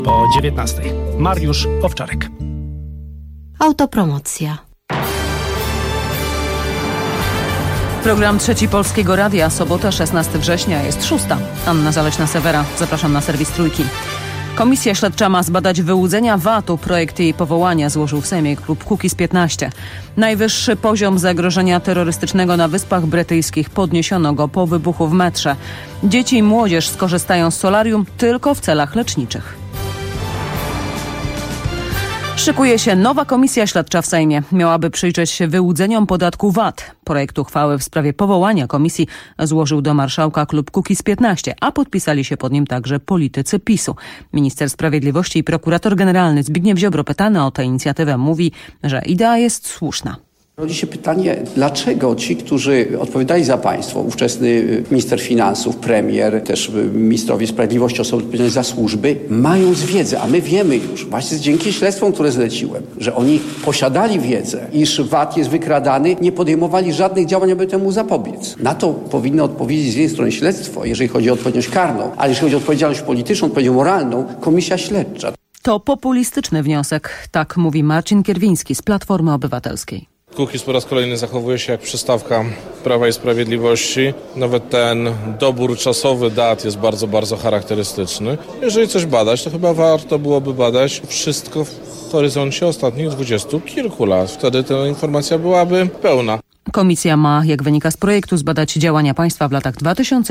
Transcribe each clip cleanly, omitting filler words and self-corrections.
Po 19. Mariusz Owczarek. Autopromocja. Program Trzeci Polskiego Radia, sobota 16 września, jest 6. Anna Zaleśna-Sewera, zapraszam na serwis Trójki. Komisja śledcza ma zbadać wyłudzenia VAT-u. Projekt jej powołania złożył w Sejmie klub Kukiz15. Najwyższy poziom zagrożenia terrorystycznego na Wyspach Brytyjskich podniesiono go po wybuchu w metrze. Dzieci i młodzież skorzystają z solarium tylko w celach leczniczych. Szykuje się nowa komisja śledcza w Sejmie. Miałaby przyjrzeć się wyłudzeniom podatku VAT. Projekt uchwały w sprawie powołania komisji złożył do marszałka klub Kukiz15, a podpisali się pod nim także politycy PiS-u. Minister Sprawiedliwości i prokurator generalny Zbigniew Ziobro, pytany o tę inicjatywę, mówi, że idea jest słuszna. Rodzi się pytanie, dlaczego ci, którzy odpowiadali za państwo, ówczesny minister finansów, premier, też ministrowie sprawiedliwości, osoby odpowiedzialne za służby, mają wiedzę, a my wiemy już, właśnie dzięki śledztwom, które zleciłem, że oni posiadali wiedzę, iż VAT jest wykradany, nie podejmowali żadnych działań, aby temu zapobiec. Na to powinno odpowiedzieć z jednej strony śledztwo, jeżeli chodzi o odpowiedzialność karną, ale jeżeli chodzi o odpowiedzialność polityczną, odpowiedzialność moralną, komisja śledcza. To populistyczny wniosek, tak mówi Marcin Kierwiński z Platformy Obywatelskiej. Kukiz po raz kolejny zachowuje się jak przystawka Prawa i Sprawiedliwości. Nawet ten dobór czasowy dat jest bardzo, bardzo charakterystyczny. Jeżeli coś badać, to chyba warto byłoby badać wszystko w horyzoncie ostatnich 20 kilku lat. Wtedy ta informacja byłaby pełna. Komisja ma, jak wynika z projektu, zbadać działania państwa w latach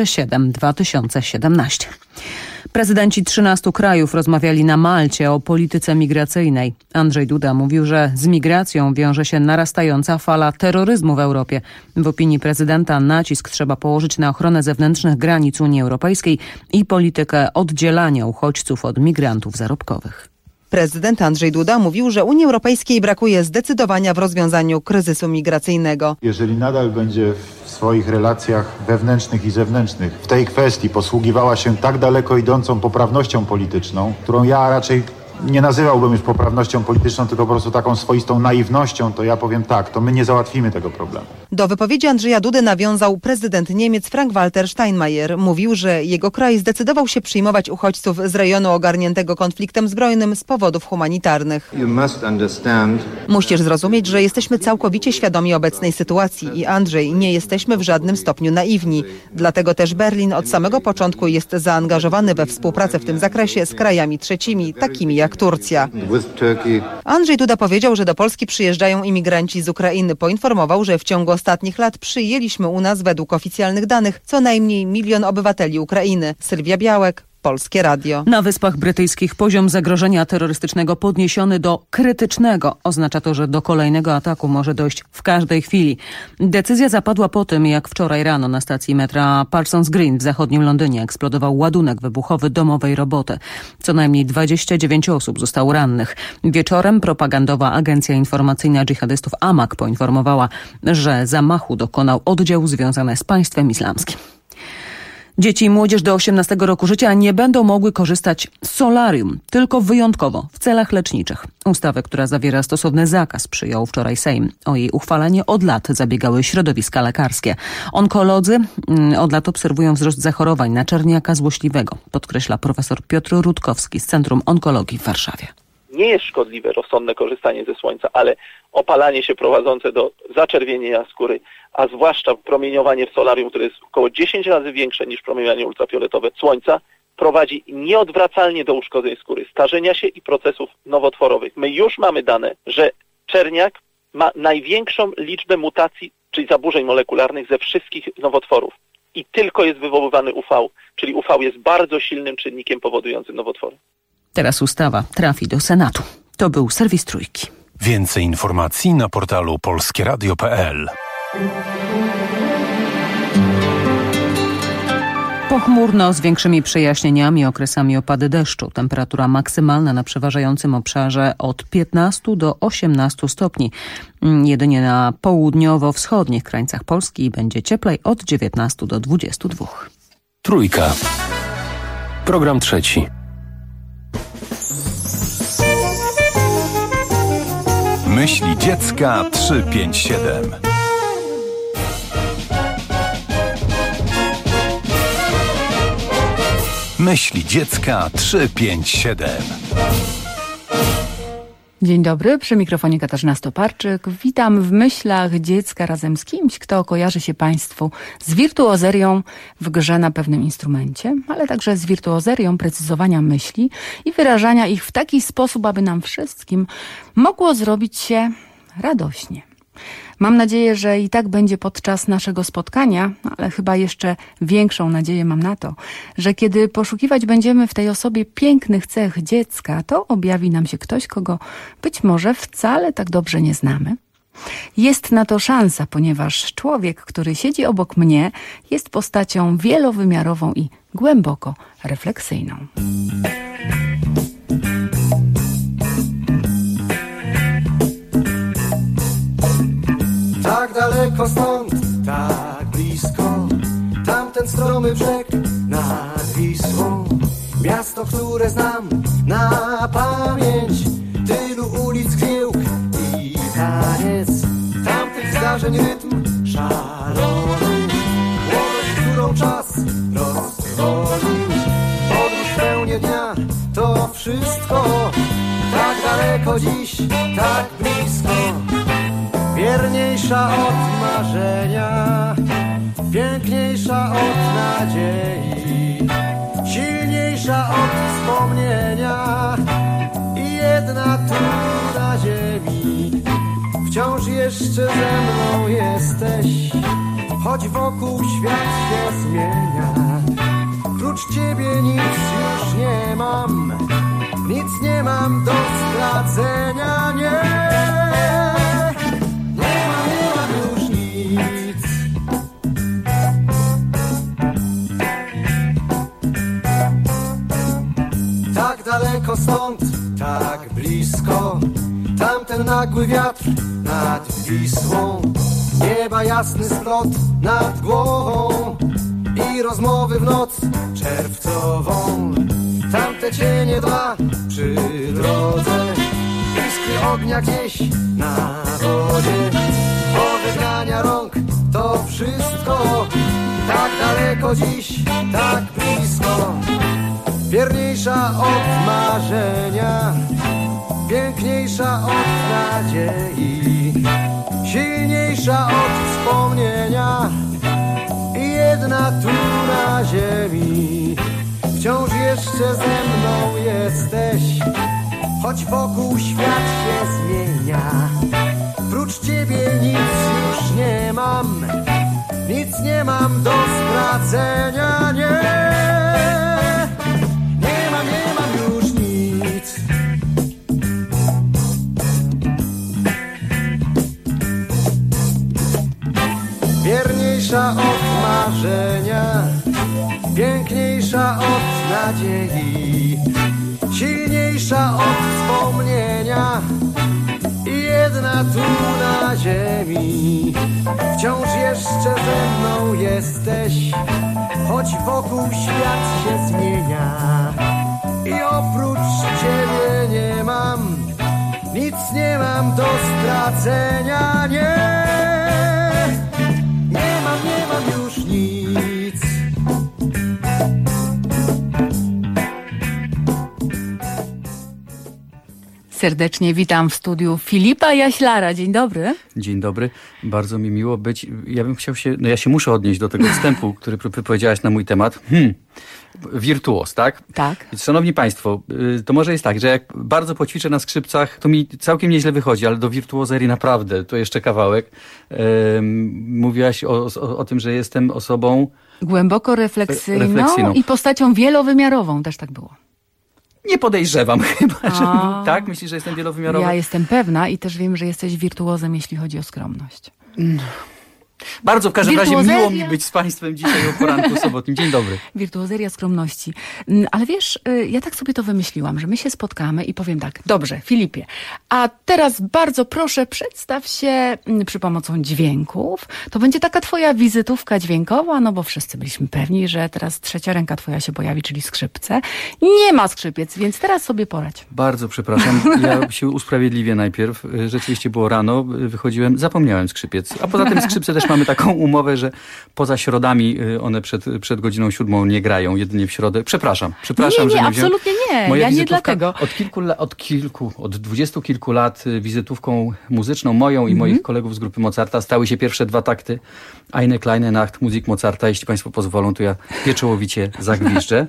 2007-2017. Prezydenci 13 krajów rozmawiali na Malcie o polityce migracyjnej. Andrzej Duda mówił, że z migracją wiąże się narastająca fala terroryzmu w Europie. W opinii prezydenta nacisk trzeba położyć na ochronę zewnętrznych granic Unii Europejskiej i politykę oddzielania uchodźców od migrantów zarobkowych. Prezydent Andrzej Duda mówił, że Unii Europejskiej brakuje zdecydowania w rozwiązaniu kryzysu migracyjnego. Jeżeli nadal będzie w swoich relacjach wewnętrznych i zewnętrznych w tej kwestii posługiwała się tak daleko idącą poprawnością polityczną, którą ja raczej nie nazywałbym już poprawnością polityczną, tylko po prostu taką swoistą naiwnością, to ja powiem tak, to my nie załatwimy tego problemu. Do wypowiedzi Andrzeja Dudy nawiązał prezydent Niemiec Frank-Walter Steinmeier. Mówił, że jego kraj zdecydował się przyjmować uchodźców z rejonu ogarniętego konfliktem zbrojnym z powodów humanitarnych. Musisz zrozumieć, że jesteśmy całkowicie świadomi obecnej sytuacji i Andrzej, nie jesteśmy w żadnym stopniu naiwni. Dlatego też Berlin od samego początku jest zaangażowany we współpracę w tym zakresie z krajami trzecimi, takimi jak Turcja. Andrzej Duda powiedział, że do Polski przyjeżdżają imigranci z Ukrainy. Poinformował, że w ciągu ostatnich lat przyjęliśmy u nas według oficjalnych danych co najmniej 1 milion obywateli Ukrainy. Sylwia Białek, Polskie Radio. Na Wyspach Brytyjskich poziom zagrożenia terrorystycznego podniesiony do krytycznego. Oznacza to, że do kolejnego ataku może dojść w każdej chwili. Decyzja zapadła po tym, jak wczoraj rano na stacji metra Parsons Green w zachodnim Londynie eksplodował ładunek wybuchowy domowej roboty. Co najmniej 29 osób zostało rannych. Wieczorem propagandowa agencja informacyjna dżihadystów Amaq poinformowała, że zamachu dokonał oddział związany z państwem islamskim. Dzieci i młodzież do 18 roku życia nie będą mogły korzystać z solarium, tylko wyjątkowo w celach leczniczych. Ustawę, która zawiera stosowny zakaz, przyjął wczoraj Sejm. O jej uchwalenie od lat zabiegały środowiska lekarskie. Onkolodzy od lat obserwują wzrost zachorowań na czerniaka złośliwego, podkreśla profesor Piotr Rutkowski z Centrum Onkologii w Warszawie. Nie jest szkodliwe rozsądne korzystanie ze słońca, ale opalanie się prowadzące do zaczerwienienia skóry, a zwłaszcza promieniowanie w solarium, które jest około 10 razy większe niż promieniowanie ultrafioletowe słońca, prowadzi nieodwracalnie do uszkodzeń skóry, starzenia się i procesów nowotworowych. My już mamy dane, że czerniak ma największą liczbę mutacji, czyli zaburzeń molekularnych ze wszystkich nowotworów. I tylko jest wywoływany UV, czyli UV jest bardzo silnym czynnikiem powodującym nowotwory. Teraz ustawa trafi do Senatu. To był serwis Trójki. Więcej informacji na portalu polskieradio.pl. Pochmurno z większymi przejaśnieniami, okresami opady deszczu. Temperatura maksymalna na przeważającym obszarze od 15 do 18 stopni. Jedynie na południowo-wschodnich krańcach Polski będzie cieplej od 19 do 22. Trójka. Program trzeci. Myśli dziecka 357. Myśli dziecka 357. Dzień dobry, przy mikrofonie Katarzyna Stoparczyk. Witam w myślach dziecka razem z kimś, kto kojarzy się Państwu z wirtuozerią w grze na pewnym instrumencie, ale także z wirtuozerią precyzowania myśli i wyrażania ich w taki sposób, aby nam wszystkim mogło zrobić się radośnie. Mam nadzieję, że i tak będzie podczas naszego spotkania, ale chyba jeszcze większą nadzieję mam na to, że kiedy poszukiwać będziemy w tej osobie pięknych cech dziecka, to objawi nam się ktoś, kogo być może wcale tak dobrze nie znamy. Jest na to szansa, ponieważ człowiek, który siedzi obok mnie, jest postacią wielowymiarową i głęboko refleksyjną. Tak daleko stąd, tak blisko, tamten stromy brzeg nad Wisłą. Miasto, które znam na pamięć, tylu ulic, gniełk i taniec, tamtych zdarzeń rytm szalony, młodość, którą czas rozwolił. Podróż w pełni dnia, to wszystko, tak daleko dziś, tak blisko. Wierniejsza od marzenia, piękniejsza od nadziei, silniejsza od wspomnienia i jedna tu na ziemi. Wciąż jeszcze ze mną jesteś, choć wokół świat się zmienia. Prócz ciebie nic już nie mam, nic nie mam do stracenia, nie. Tak daleko stąd, tak blisko, tamten nagły wiatr nad Wisłą. Nieba jasny splot nad głową i rozmowy w noc czerwcową. Tamte cienie dwa przy drodze, iskry ognia gdzieś na wodzie. Pożegnania rąk, to wszystko, tak daleko dziś, tak blisko. Wierniejsza od marzenia, piękniejsza od nadziei, silniejsza od wspomnienia i jedna tu na ziemi. Wciąż jeszcze ze mną jesteś, choć wokół świat się zmienia. Prócz ciebie nic już nie mam, nic nie mam do stracenia, nie. Wierniejsza od marzenia, piękniejsza od nadziei, silniejsza od wspomnienia i jedna tu na ziemi. Wciąż jeszcze ze mną jesteś, choć wokół świat się zmienia. I oprócz ciebie nie mam, nic nie mam do stracenia, nie. Nie mam już nic. Serdecznie witam w studiu Filipa Jaślara. Dzień dobry. Dzień dobry. Bardzo mi miło być. Ja bym chciał się, ja się muszę odnieść do tego wstępu, który wypowiedziałaś na mój temat. Wirtuoz, tak? Tak. Szanowni Państwo, to może jest tak, że jak bardzo poćwiczę na skrzypcach, to mi całkiem nieźle wychodzi, ale do wirtuozerii naprawdę, to jeszcze kawałek. Mówiłaś o tym, że jestem osobą głęboko refleksyjną i postacią wielowymiarową. Też tak było. Nie podejrzewam chyba, że tak? Myślisz, że jestem wielowymiarowy? Ja jestem pewna i też wiem, że jesteś wirtuozem, jeśli chodzi o skromność. Bardzo w każdym razie miło mi być z Państwem dzisiaj o poranku sobotnim. Dzień dobry. Wirtuozeria skromności. Ale wiesz, ja tak sobie to wymyśliłam, że my się spotkamy i powiem tak, dobrze, Filipie, a teraz bardzo proszę przedstaw się przy pomocą dźwięków. To będzie taka twoja wizytówka dźwiękowa, no bo wszyscy byliśmy pewni, że teraz trzecia ręka twoja się pojawi, czyli skrzypce. Nie ma skrzypiec, więc teraz sobie poradź. Bardzo przepraszam, ja się usprawiedliwię najpierw. Rzeczywiście było rano, wychodziłem, zapomniałem skrzypiec. A poza tym skrzypce też mamy taką umowę, że poza środami one przed godziną 7 nie grają, jedynie w środę. Przepraszam, nie, że absolutnie nie. Moja ja nie dlatego. Od 20 kilku lat wizytówką muzyczną moją i moich kolegów z grupy Mozarta stały się pierwsze 2 takty Eine kleine Nacht Musik Mozarta. Jeśli państwo pozwolą, to ja pieczołowicie zagwiżdżę.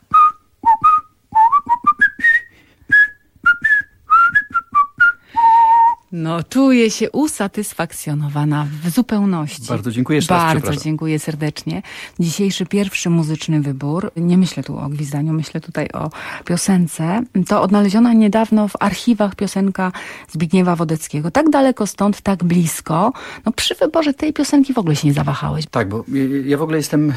No, czuję się usatysfakcjonowana w zupełności. Bardzo dziękuję jeszcze raz, Bardzo dziękuję serdecznie. Dzisiejszy pierwszy muzyczny wybór, nie myślę tu o gwizdaniu, myślę tutaj o piosence. To odnaleziona niedawno w archiwach piosenka Zbigniewa Wodeckiego. Tak daleko stąd, tak blisko. No przy wyborze tej piosenki w ogóle się nie zawahałeś. Tak, bo ja w ogóle jestem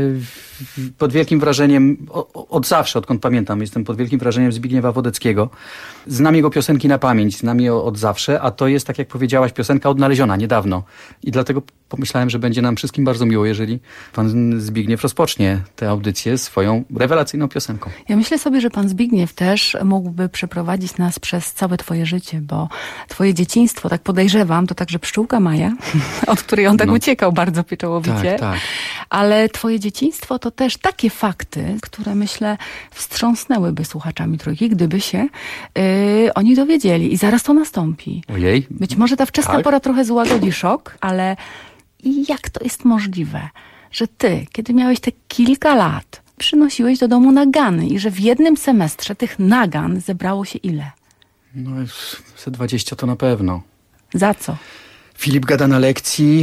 pod wielkim wrażeniem, od zawsze, odkąd pamiętam, jestem pod wielkim wrażeniem Zbigniewa Wodeckiego. Znam jego piosenki na pamięć, znam je od zawsze, a to jest, tak jak powiedziałaś, piosenka odnaleziona niedawno. I dlatego pomyślałem, że będzie nam wszystkim bardzo miło, jeżeli pan Zbigniew rozpocznie tę audycję swoją rewelacyjną piosenką. Ja myślę sobie, że pan Zbigniew też mógłby przeprowadzić nas przez całe twoje życie, bo twoje dzieciństwo, tak podejrzewam, to także pszczółka Maja, od której on tak uciekał bardzo pieczołowicie. Tak. Ale twoje dzieciństwo to też takie fakty, które myślę wstrząsnęłyby słuchaczami Trójki, gdyby się oni dowiedzieli. I zaraz to nastąpi. Ojej. Być może ta wczesna pora trochę złagodzi szok, ale jak to jest możliwe, że ty, kiedy miałeś te kilka lat, przynosiłeś do domu nagany i że w jednym semestrze tych nagan zebrało się ile? No, ze 20 to na pewno. Za co? Filip gada na lekcji.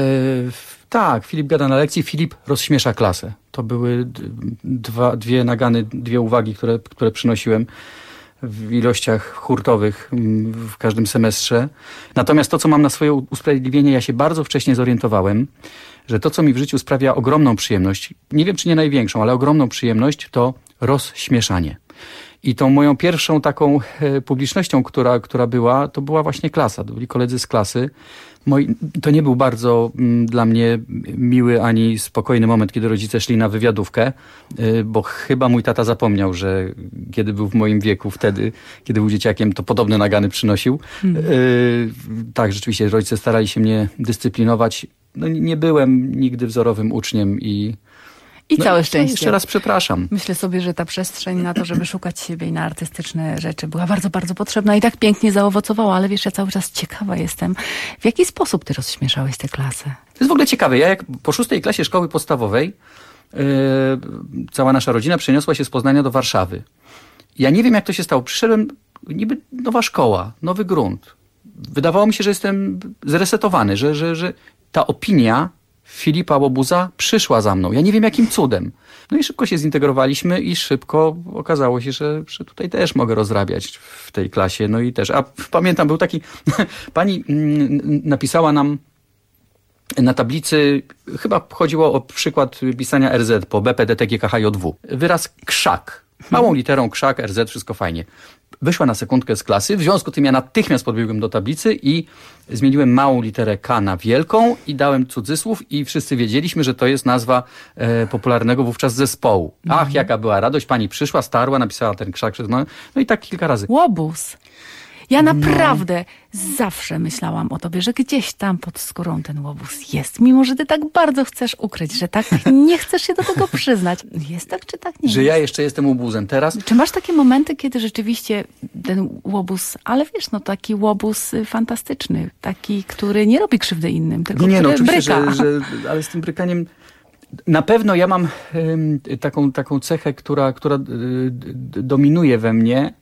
Filip gada na lekcji, Filip rozśmiesza klasę. To były dwie nagany, 2 uwagi, które przynosiłem w ilościach hurtowych w każdym semestrze. Natomiast to, co mam na swoje usprawiedliwienie, ja się bardzo wcześnie zorientowałem, że to, co mi w życiu sprawia ogromną przyjemność, nie wiem, czy nie największą, ale ogromną przyjemność, to rozśmieszanie. I tą moją pierwszą taką publicznością, która była, to była właśnie klasa. To byli koledzy z klasy. To nie był bardzo dla mnie miły ani spokojny moment, kiedy rodzice szli na wywiadówkę, bo chyba mój tata zapomniał, że kiedy był w moim wieku wtedy, kiedy był dzieciakiem, to podobne nagany przynosił. Tak, rzeczywiście rodzice starali się mnie dyscyplinować. No, nie byłem nigdy wzorowym uczniem i całe szczęście. Jeszcze raz przepraszam. Myślę sobie, że ta przestrzeń na to, żeby szukać siebie i na artystyczne rzeczy była bardzo, bardzo potrzebna i tak pięknie zaowocowała, ale wiesz, ja cały czas ciekawa jestem, w jaki sposób ty rozśmieszałeś tę klasę? To jest w ogóle ciekawe. Ja jak po 6. klasie szkoły podstawowej cała nasza rodzina przeniosła się z Poznania do Warszawy. Ja nie wiem, jak to się stało. Przyszedłem, niby nowa szkoła, nowy grunt. Wydawało mi się, że jestem zresetowany, że ta opinia Filipa Łobuza przyszła za mną. Ja nie wiem, jakim cudem. No i szybko się zintegrowaliśmy i szybko okazało się, że tutaj też mogę rozrabiać w tej klasie. No i też. A pamiętam, był taki... Pani napisała nam na tablicy, chyba chodziło o przykład pisania RZ po BPDT GKHJW. Wyraz krzak. Małą literą krzak, RZ, wszystko fajnie. Wyszła na sekundkę z klasy, w związku z tym ja natychmiast podbiegłem do tablicy i zmieniłem małą literę K na wielką i dałem cudzysłów i wszyscy wiedzieliśmy, że to jest nazwa popularnego wówczas zespołu. Ach, jaka była radość, pani przyszła, starła, napisała ten krzak, no i tak kilka razy. Łobuz. Ja naprawdę zawsze myślałam o tobie, że gdzieś tam pod skórą ten łobuz jest. Mimo, że ty tak bardzo chcesz ukryć, że tak nie chcesz się do tego przyznać. Jest tak, czy tak nie Że jest? ja jeszcze jestem łobuzem teraz? Czy masz takie momenty, kiedy rzeczywiście ten łobuz, ale wiesz, no taki łobuz fantastyczny, taki, który nie robi krzywdy innym, tylko Nie, który oczywiście, bryka. ale z tym brykaniem... Na pewno ja mam taką cechę, która dominuje we mnie.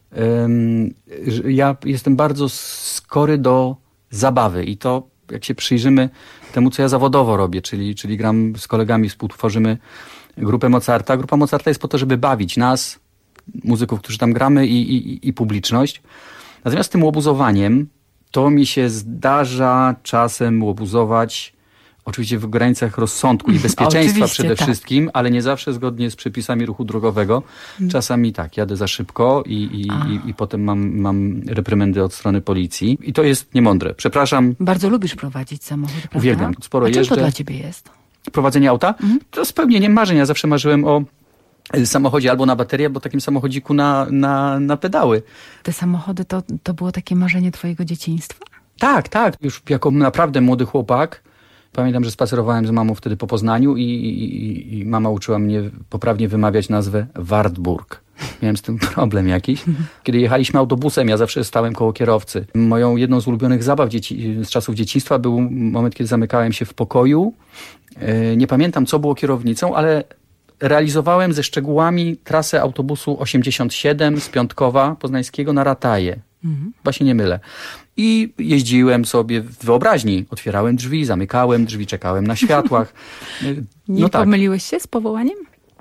Ja jestem bardzo skory do zabawy i to, jak się przyjrzymy temu, co ja zawodowo robię, czyli gram z kolegami, współtworzymy grupę Mozarta. Grupa Mozarta jest po to, żeby bawić nas, muzyków, którzy tam gramy i publiczność. Natomiast tym łobuzowaniem to mi się zdarza czasem łobuzować oczywiście w granicach rozsądku i bezpieczeństwa przede wszystkim, ale nie zawsze zgodnie z przepisami ruchu drogowego. Czasami tak, jadę za szybko i potem mam reprymendy od strony policji. I to jest niemądre. Przepraszam. Bardzo lubisz prowadzić samochód, prawda? Uwielbiam. Sporo czym jeżdżę. to dla ciebie jest? Prowadzenie auta? To spełnienie marzeń. Ja zawsze marzyłem o samochodzie albo na baterię, albo takim samochodziku na pedały. Te samochody to było takie marzenie twojego dzieciństwa? Tak. Już jako naprawdę młody chłopak Pamiętam, że spacerowałem z mamą wtedy po Poznaniu i mama uczyła mnie poprawnie wymawiać nazwę Wartburg. Miałem z tym problem jakiś. Kiedy jechaliśmy autobusem, ja zawsze stałem koło kierowcy. Moją jedną z ulubionych zabaw z czasów dzieciństwa był moment, kiedy zamykałem się w pokoju. Nie pamiętam, co było kierownicą, ale realizowałem ze szczegółami trasę autobusu 87 z Piątkowa Poznańskiego na Rataje. Chyba się nie mylę. I jeździłem sobie w wyobraźni. Otwierałem drzwi, zamykałem drzwi, czekałem na światłach. Nie pomyliłeś się z powołaniem?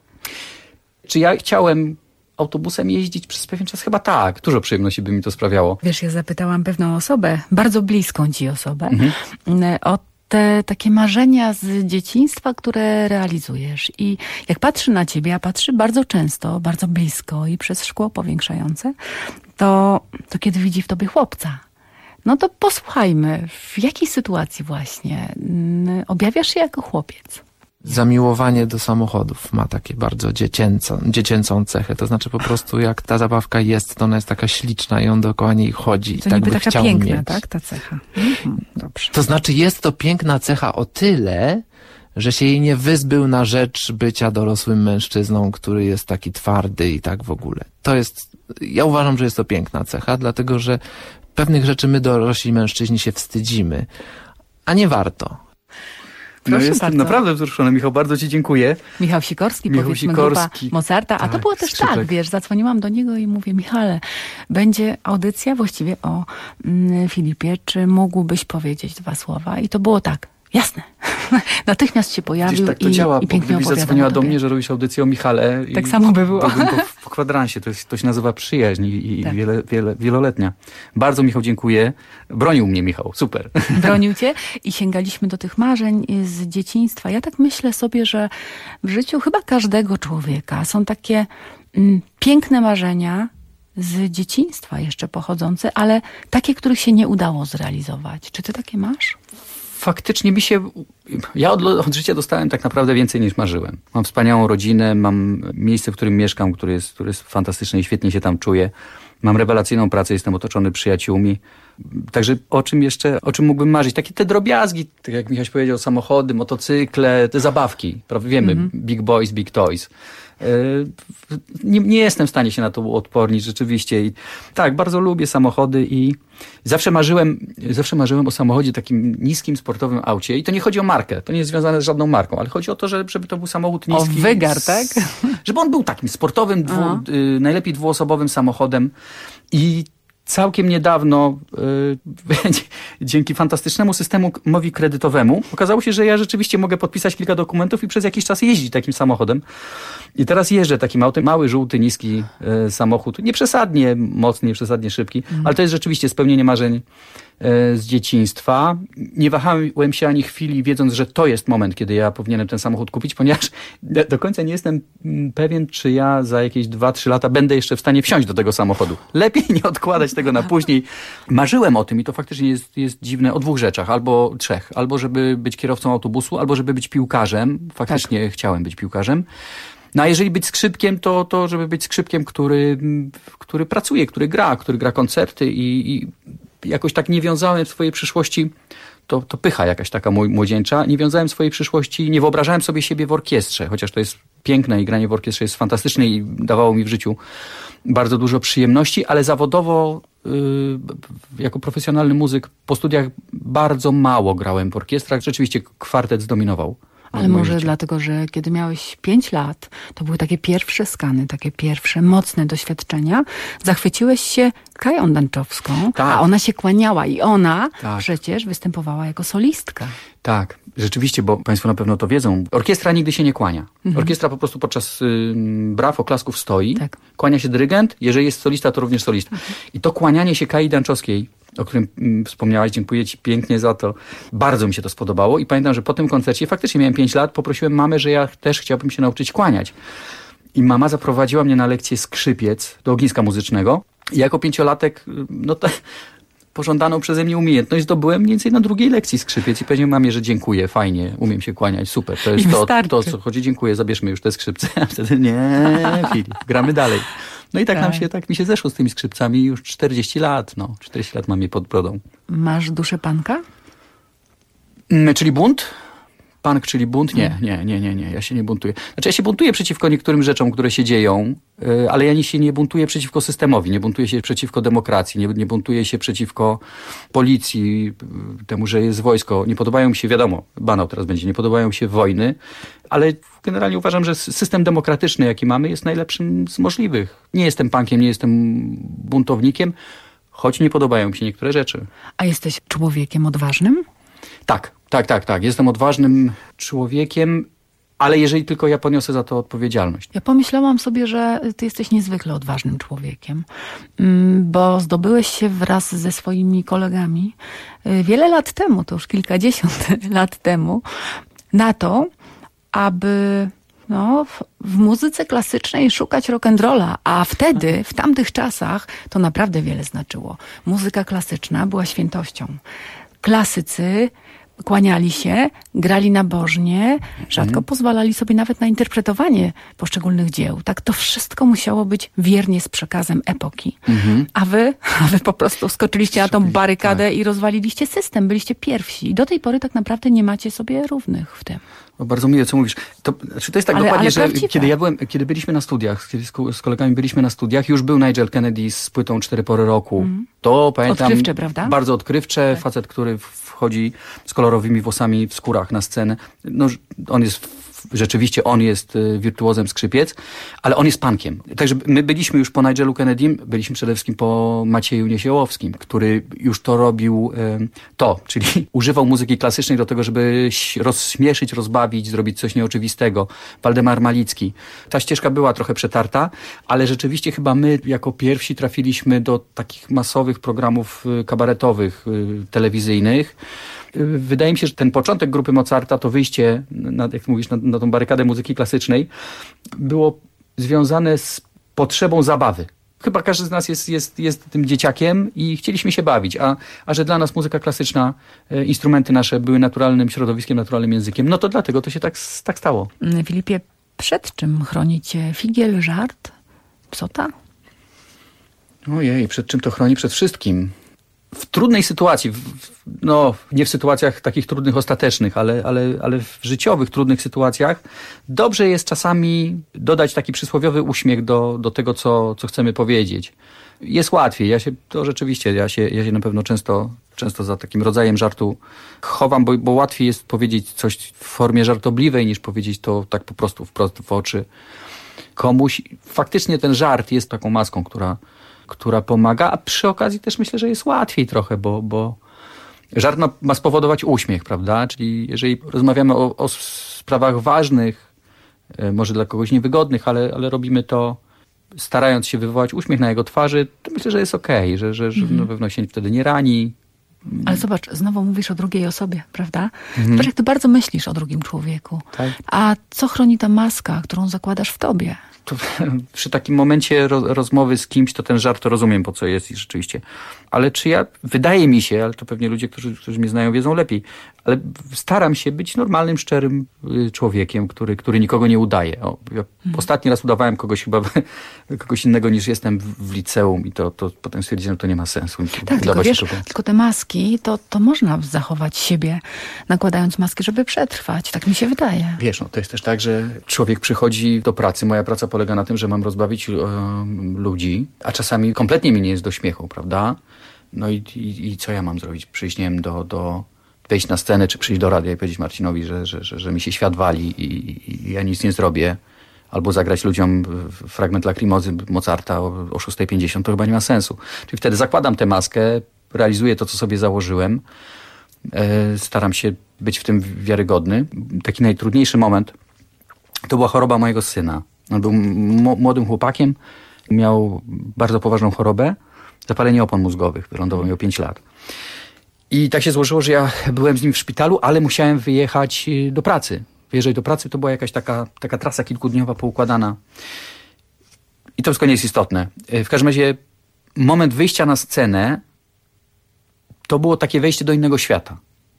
Czy ja chciałem autobusem jeździć przez pewien czas? Chyba tak. Dużo przyjemności by mi to sprawiało. Wiesz, ja zapytałam pewną osobę, bardzo bliską ci osobę, o te takie marzenia z dzieciństwa, które realizujesz. I jak patrzy na ciebie, a patrzy bardzo często, bardzo blisko i przez szkło powiększające, to kiedy widzi w tobie chłopca, no to posłuchajmy, w jakiej sytuacji właśnie objawiasz się jako chłopiec? Zamiłowanie do samochodów ma takie bardzo dziecięcą cechę. To znaczy po prostu jak ta zabawka jest, to ona jest taka śliczna i on dookoła niej chodzi. To tak niby by taka chciał piękna, mieć. tak? Ta cecha. Dobrze. To znaczy jest to piękna cecha o tyle, że się jej nie wyzbył na rzecz bycia dorosłym mężczyzną, który jest taki twardy i tak w ogóle. Ja uważam, że jest to piękna cecha, dlatego że pewnych rzeczy my dorośli mężczyźni się wstydzimy, a nie warto. No jestem naprawdę wzruszony. Michał, bardzo ci dziękuję. Michał Sikorski, powiedzmy, grupa Mozarta. A to było też skrzypek. tak, wiesz, zadzwoniłam do niego i mówię, Michale, będzie audycja właściwie o Filipie, czy mógłbyś powiedzieć 2 słowa? I to było tak, jasne. Natychmiast się pojawił tak to działa, i pięknie gdybyś zadzwoniła do mnie, że robisz audycję o Michale. Tak samo by było. Byłbym po kwadransie. To się nazywa przyjaźń i tak. Wieloletnia. Bardzo, Michał, dziękuję. Bronił mnie, Michał. Super. Bronił cię i sięgaliśmy do tych marzeń z dzieciństwa. Ja tak myślę sobie, że w życiu chyba każdego człowieka są takie piękne marzenia z dzieciństwa jeszcze pochodzące, ale takie, których się nie udało zrealizować. Czy ty takie masz? Faktycznie ja od życia dostałem tak naprawdę więcej niż marzyłem. Mam wspaniałą rodzinę, mam miejsce, w którym mieszkam, które jest fantastyczne i świetnie się tam czuję. Mam rewelacyjną pracę, jestem otoczony przyjaciółmi. Także o czym mógłbym marzyć? Takie te drobiazgi, tak jak Michał powiedział, samochody, motocykle, te zabawki. Wiemy, big boys, big toys. Nie jestem w stanie się na to uodpornić rzeczywiście. I tak, bardzo lubię samochody i zawsze marzyłem o samochodzie, takim niskim, sportowym aucie. I to nie chodzi o markę, to nie jest związane z żadną marką, ale chodzi o to, żeby to był samochód niski. O wygar, tak? Żeby on był takim sportowym, najlepiej 2-osobowym samochodem. I całkiem niedawno, dzięki fantastycznemu systemowi kredytowemu, okazało się, że ja rzeczywiście mogę podpisać kilka dokumentów i przez jakiś czas jeździć takim samochodem. I teraz jeżdżę takim autem, mały, żółty, niski samochód. Nie przesadnie mocny, nie przesadnie szybki, ale to jest rzeczywiście spełnienie marzeń z dzieciństwa. Nie wahałem się ani chwili, wiedząc, że to jest moment, kiedy ja powinienem ten samochód kupić, ponieważ do końca nie jestem pewien, czy ja za jakieś 2-3 lata będę jeszcze w stanie wsiąść do tego samochodu. Lepiej nie odkładać tego na później. Marzyłem o tym i to faktycznie jest dziwne o 2 rzeczach, albo 3. Albo żeby być kierowcą autobusu, albo żeby być piłkarzem. Faktycznie chciałem być piłkarzem. No a jeżeli być skrzypkiem, to żeby być skrzypkiem, który pracuje, który gra koncerty i jakoś tak nie wiązałem swojej przyszłości, to pycha jakaś taka młodzieńcza, nie wiązałem swojej przyszłości, nie wyobrażałem sobie siebie w orkiestrze, chociaż to jest piękne i granie w orkiestrze jest fantastyczne i dawało mi w życiu bardzo dużo przyjemności, ale zawodowo jako profesjonalny muzyk po studiach bardzo mało grałem w orkiestrach. Rzeczywiście kwartet zdominował. Ale może dlatego, że kiedy miałeś 5 lat, to były takie pierwsze skany, takie pierwsze mocne doświadczenia. Zachwyciłeś się Kają Dęczowską, a ona się kłaniała i ona przecież występowała jako solistka. Tak, rzeczywiście, bo Państwo na pewno to wiedzą. Orkiestra nigdy się nie kłania. Orkiestra po prostu podczas braw, oklasków stoi, kłania się dyrygent, jeżeli jest solista, to również solista. I to kłanianie się Kai Dęczowskiej, o którym wspomniałaś, dziękuję ci pięknie za to. Bardzo mi się to spodobało i pamiętam, że po tym koncercie, faktycznie miałem 5 lat, poprosiłem mamę, że ja też chciałbym się nauczyć kłaniać. I mama zaprowadziła mnie na lekcję skrzypiec do ogniska muzycznego. I jako 5-latek, pożądaną przeze mnie umiejętność zdobyłem mniej więcej na 2. lekcji skrzypiec i powiedziałem mamie, że dziękuję, fajnie, umiem się kłaniać, super. To jest to, o co chodzi, dziękuję, zabierzmy już te skrzypce. A wtedy nie, Filip, gramy dalej. No i tak mi się zeszło z tymi skrzypcami już 40 lat, 40 lat mam je pod brodą. Masz duszę panka? Czyli bunt? Punk, czyli bunt? Nie. Ja się nie buntuję. Znaczy ja się buntuję przeciwko niektórym rzeczom, które się dzieją, ale ja się nie buntuję przeciwko systemowi, nie buntuję się przeciwko demokracji, nie buntuję się przeciwko policji, temu, że jest wojsko. Nie podobają mi się, wiadomo, banał teraz będzie, nie podobają mi się wojny, ale generalnie uważam, że system demokratyczny, jaki mamy, jest najlepszym z możliwych. Nie jestem punkiem, nie jestem buntownikiem, choć nie podobają mi się niektóre rzeczy. A jesteś człowiekiem odważnym? Tak. Jestem odważnym człowiekiem, ale jeżeli tylko ja poniosę za to odpowiedzialność. Ja pomyślałam sobie, że ty jesteś niezwykle odważnym człowiekiem, bo zdobyłeś się wraz ze swoimi kolegami wiele lat temu, to już kilkadziesiąt lat temu, na to, aby w muzyce klasycznej szukać rock'n'rolla, a wtedy, w tamtych czasach, to naprawdę wiele znaczyło. Muzyka klasyczna była świętością. Klasycy kłaniali się, grali nabożnie, rzadko pozwalali sobie nawet na interpretowanie poszczególnych dzieł. Tak, to wszystko musiało być wiernie z przekazem epoki. A wy po prostu skoczyliście na tą barykadę i rozwaliliście system. Byliście pierwsi. I do tej pory tak naprawdę nie macie sobie równych w tym. No bardzo miłe, co mówisz. To jest tak dokładnie, że kiedy byliśmy na studiach, kiedy z kolegami byliśmy na studiach, już był Nigel Kennedy z płytą 4 pory roku. To pamiętam. Odkrywcze, prawda? Bardzo odkrywcze. Tak. Facet, który wchodzi z kolorowymi włosami w skórach na scenę. No, on jest wirtuozem skrzypiec, ale on jest punkiem. Także my byliśmy już po Nigelu Kennedym, byliśmy przede wszystkim po Macieju Niesiełowskim, który już to robił, czyli używał muzyki klasycznej do tego, żeby rozśmieszyć, rozbawić, zrobić coś nieoczywistego. Waldemar Malicki. Ta ścieżka była trochę przetarta, ale rzeczywiście chyba my jako pierwsi trafiliśmy do takich masowych programów kabaretowych, telewizyjnych. Wydaje mi się, że ten początek grupy Mozarta, to wyjście, jak mówisz, na tą barykadę muzyki klasycznej, było związane z potrzebą zabawy. Chyba każdy z nas jest tym dzieciakiem i chcieliśmy się bawić, a że dla nas muzyka klasyczna, instrumenty nasze były naturalnym środowiskiem, naturalnym językiem, no to dlatego to się tak stało. Filipie, przed czym chronicie figiel, żart, psota? Ojej, przed czym to chroni? Przed wszystkim. W trudnej sytuacji, nie w sytuacjach takich trudnych, ostatecznych, ale w życiowych, trudnych sytuacjach, dobrze jest czasami dodać taki przysłowiowy uśmiech do tego, co chcemy powiedzieć. Jest łatwiej. Ja się na pewno często za takim rodzajem żartu chowam, bo łatwiej jest powiedzieć coś w formie żartobliwej, niż powiedzieć to tak po prostu wprost w oczy komuś. Faktycznie ten żart jest taką maską, która pomaga, a przy okazji też myślę, że jest łatwiej trochę, bo żart ma spowodować uśmiech, prawda? Czyli jeżeli rozmawiamy o sprawach ważnych, może dla kogoś niewygodnych, ale robimy to starając się wywołać uśmiech na jego twarzy, to myślę, że jest okej, że na pewno się wtedy nie rani. Ale zobacz, znowu mówisz o drugiej osobie, prawda? Zobacz, jak ty bardzo myślisz o drugim człowieku. Tak. A co chroni ta maska, którą zakładasz w tobie? To przy takim momencie rozmowy z kimś, to ten żart to rozumiem, po co jest i rzeczywiście. Ale wydaje mi się, ale to pewnie ludzie, którzy mnie znają, wiedzą lepiej, ale staram się być normalnym, szczerym człowiekiem, który nikogo nie udaje. Ja ostatni raz udawałem kogoś innego niż jestem w liceum i to potem stwierdziłem, że to nie ma sensu. Tak, tylko te maski, to można zachować siebie, nakładając maski, żeby przetrwać. Tak mi się wydaje. Wiesz, to jest też tak, że człowiek przychodzi do pracy. Moja praca polega na tym, że mam rozbawić ludzi, a czasami kompletnie mi nie jest do śmiechu, prawda? No i co ja mam zrobić? Przyjść, nie wiem, wejść na scenę, czy przyjść do radia i powiedzieć Marcinowi, że mi się świat wali i ja nic nie zrobię. Albo zagrać ludziom fragment Lacrimozy Mozarta o 6:50, to chyba nie ma sensu. Czyli wtedy zakładam tę maskę, realizuję to, co sobie założyłem. Staram się być w tym wiarygodny. Taki najtrudniejszy moment to była choroba mojego syna. On był młodym chłopakiem, miał bardzo poważną chorobę, zapalenie opon mózgowych, wylądował, miał 5 lat. I tak się złożyło, że ja byłem z nim w szpitalu, ale musiałem wyjechać do pracy. Wyjeżdżać do pracy to była jakaś taka trasa kilkudniowa poukładana. I to wszystko nie jest istotne. W każdym razie moment wyjścia na scenę to było takie wejście do innego świata.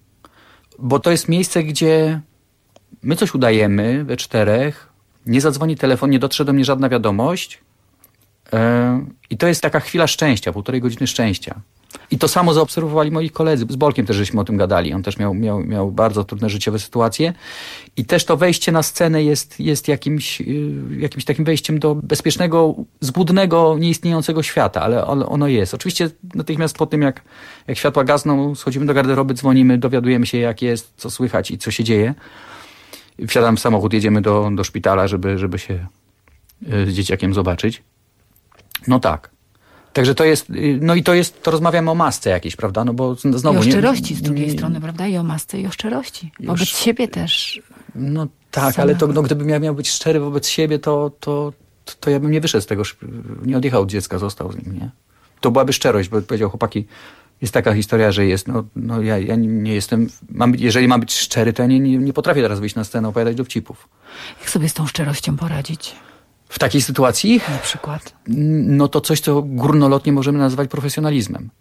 Bo to jest miejsce, gdzie my coś udajemy we 4, nie zadzwoni telefon, nie dotrze do mnie żadna wiadomość i to jest taka chwila szczęścia, 1,5 godziny szczęścia. I to samo zaobserwowali moi koledzy. Z Bolkiem też żeśmy o tym gadali. On też miał bardzo trudne życiowe sytuacje. I też to wejście na scenę jest jakimś takim wejściem do bezpiecznego, zbudnego, nieistniejącego świata, ale ono jest. Oczywiście natychmiast po tym, jak światła gasną, schodzimy do garderoby, dzwonimy, dowiadujemy się, jak jest, co słychać i co się dzieje. Wsiadamy w samochód, jedziemy do szpitala, żeby się z dzieciakiem zobaczyć. No tak. Także to rozmawiamy o masce jakiejś, prawda? No bo znowu... I o szczerości z drugiej strony, prawda? I o masce, i o szczerości. Wobec siebie też. No tak, ale gdybym ja miał być szczery wobec siebie, to ja bym nie wyszedł z tego, nie odjechał od dziecka, został z nim, nie? To byłaby szczerość, bo powiedział, chłopaki, jest taka historia, że jest, ja nie jestem, jeżeli mam być szczery, to ja nie potrafię teraz wyjść na scenę, opowiadać dowcipów. Jak sobie z tą szczerością poradzić? W takiej sytuacji? Na przykład? No to coś, co górnolotnie możemy nazwać profesjonalizmem.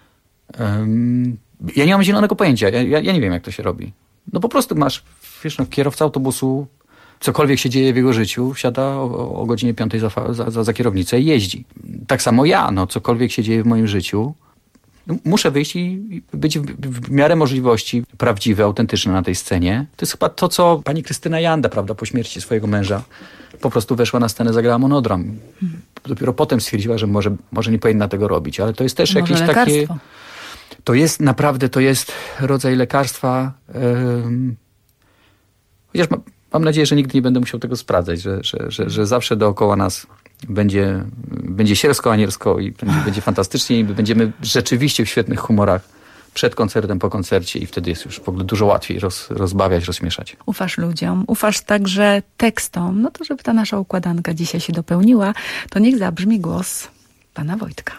Ja nie mam zielonego pojęcia. Ja nie wiem, jak to się robi. No po prostu masz, kierowca autobusu, cokolwiek się dzieje w jego życiu, wsiada o godzinie 5 za kierownicę i jeździ. Tak samo ja, cokolwiek się dzieje w moim życiu, muszę wyjść i być w miarę możliwości prawdziwy, autentyczny na tej scenie. To jest chyba to, co pani Krystyna Janda, prawda, po śmierci swojego męża, po prostu weszła na scenę, zagrała monodram. Dopiero potem stwierdziła, że może nie powinna tego robić, ale to jest też jakieś takie... To jest naprawdę, rodzaj lekarstwa. Chociaż mam nadzieję, że nigdy nie będę musiał tego sprawdzać, że zawsze dookoła nas będzie siersko, anielsko i będzie fantastycznie i będziemy rzeczywiście w świetnych humorach przed koncertem, po koncercie i wtedy jest już w ogóle dużo łatwiej rozbawiać, rozśmieszać. Ufasz ludziom, ufasz także tekstom. No to żeby ta nasza układanka dzisiaj się dopełniła, to niech zabrzmi głos pana Wojtka.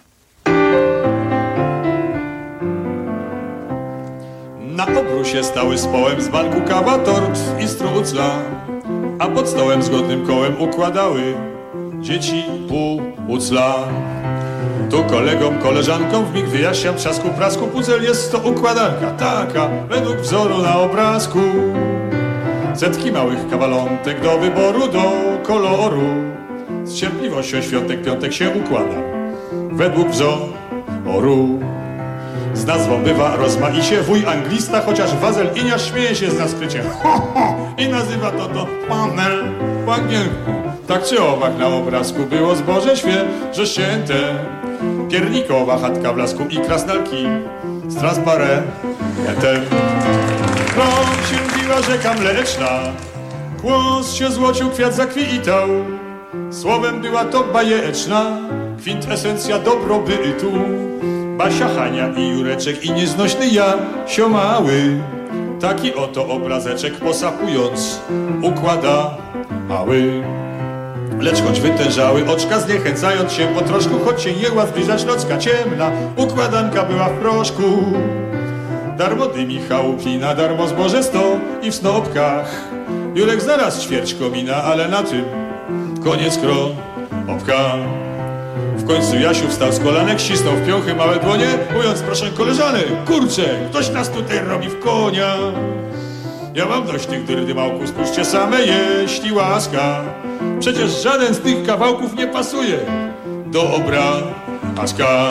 Na obrusie stały z połem z banku kawa, tort i strucla, a pod stołem zgodnym kołem układały dzieci pół ucla. Tu kolegom, koleżankom w mig wyjaśniam trzasku prasku, puzel jest to układanka taka, według wzoru na obrazku. Setki małych kawalątek do wyboru, do koloru. Z cierpliwością świątek piątek się układa, według wzoru. Z nazwą bywa rozmaicie, wuj anglista, chociaż wazel iniarz śmieje się z nas skrycie. I nazywa to panel po angielsku. Tak czy owak na obrazku było zboże świeże ścięte. Piernikowa chatka w lasku i krasnalki z transparentem. Krąg się biła rzeka mleczna, głos się złocił, kwiat zakwitał. Słowem była to bajeczna kwintesencja dobrobytu. Basia, Hania i Jureczek i nieznośny Jasio mały. Taki oto obrazeczek posapując układa mały. Lecz choć wytężały oczka, zniechęcając się po troszku, choć się jęła zbliżać nocka ciemna, układanka była w proszku. Darmo dymi chałupina, darmo zboże sto i w snopkach. Jurek zaraz ćwierć komina, ale na tym koniec kropka. W końcu Jasiu wstał z kolanek, ścisnął w piąchy małe dłonie, mówiąc: proszę koleżanek, kurczę, ktoś nas tutaj robi w konia. Ja mam dość tych dyrdyłków, spójrzcie same, jeśli łaska. Przecież żaden z tych kawałków nie pasuje do obrazka.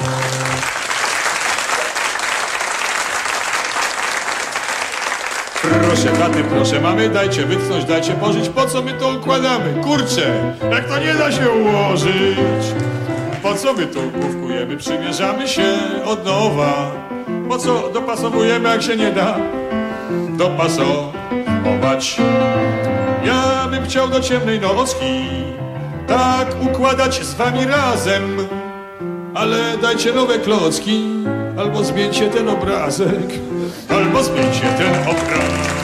Proszę taty, proszę mamy, dajcie wytchnąć, dajcie pożyć. Po co my to układamy? Kurczę, jak to nie da się ułożyć. Po co my to główkujemy, przymierzamy się od nowa. Po co dopasowujemy, jak się nie da dopasować. Ja bym chciał do ciemnej nocki tak układać z wami razem. Ale dajcie nowe klocki, albo zmieńcie ten obrazek, albo zmieńcie ten obrazek.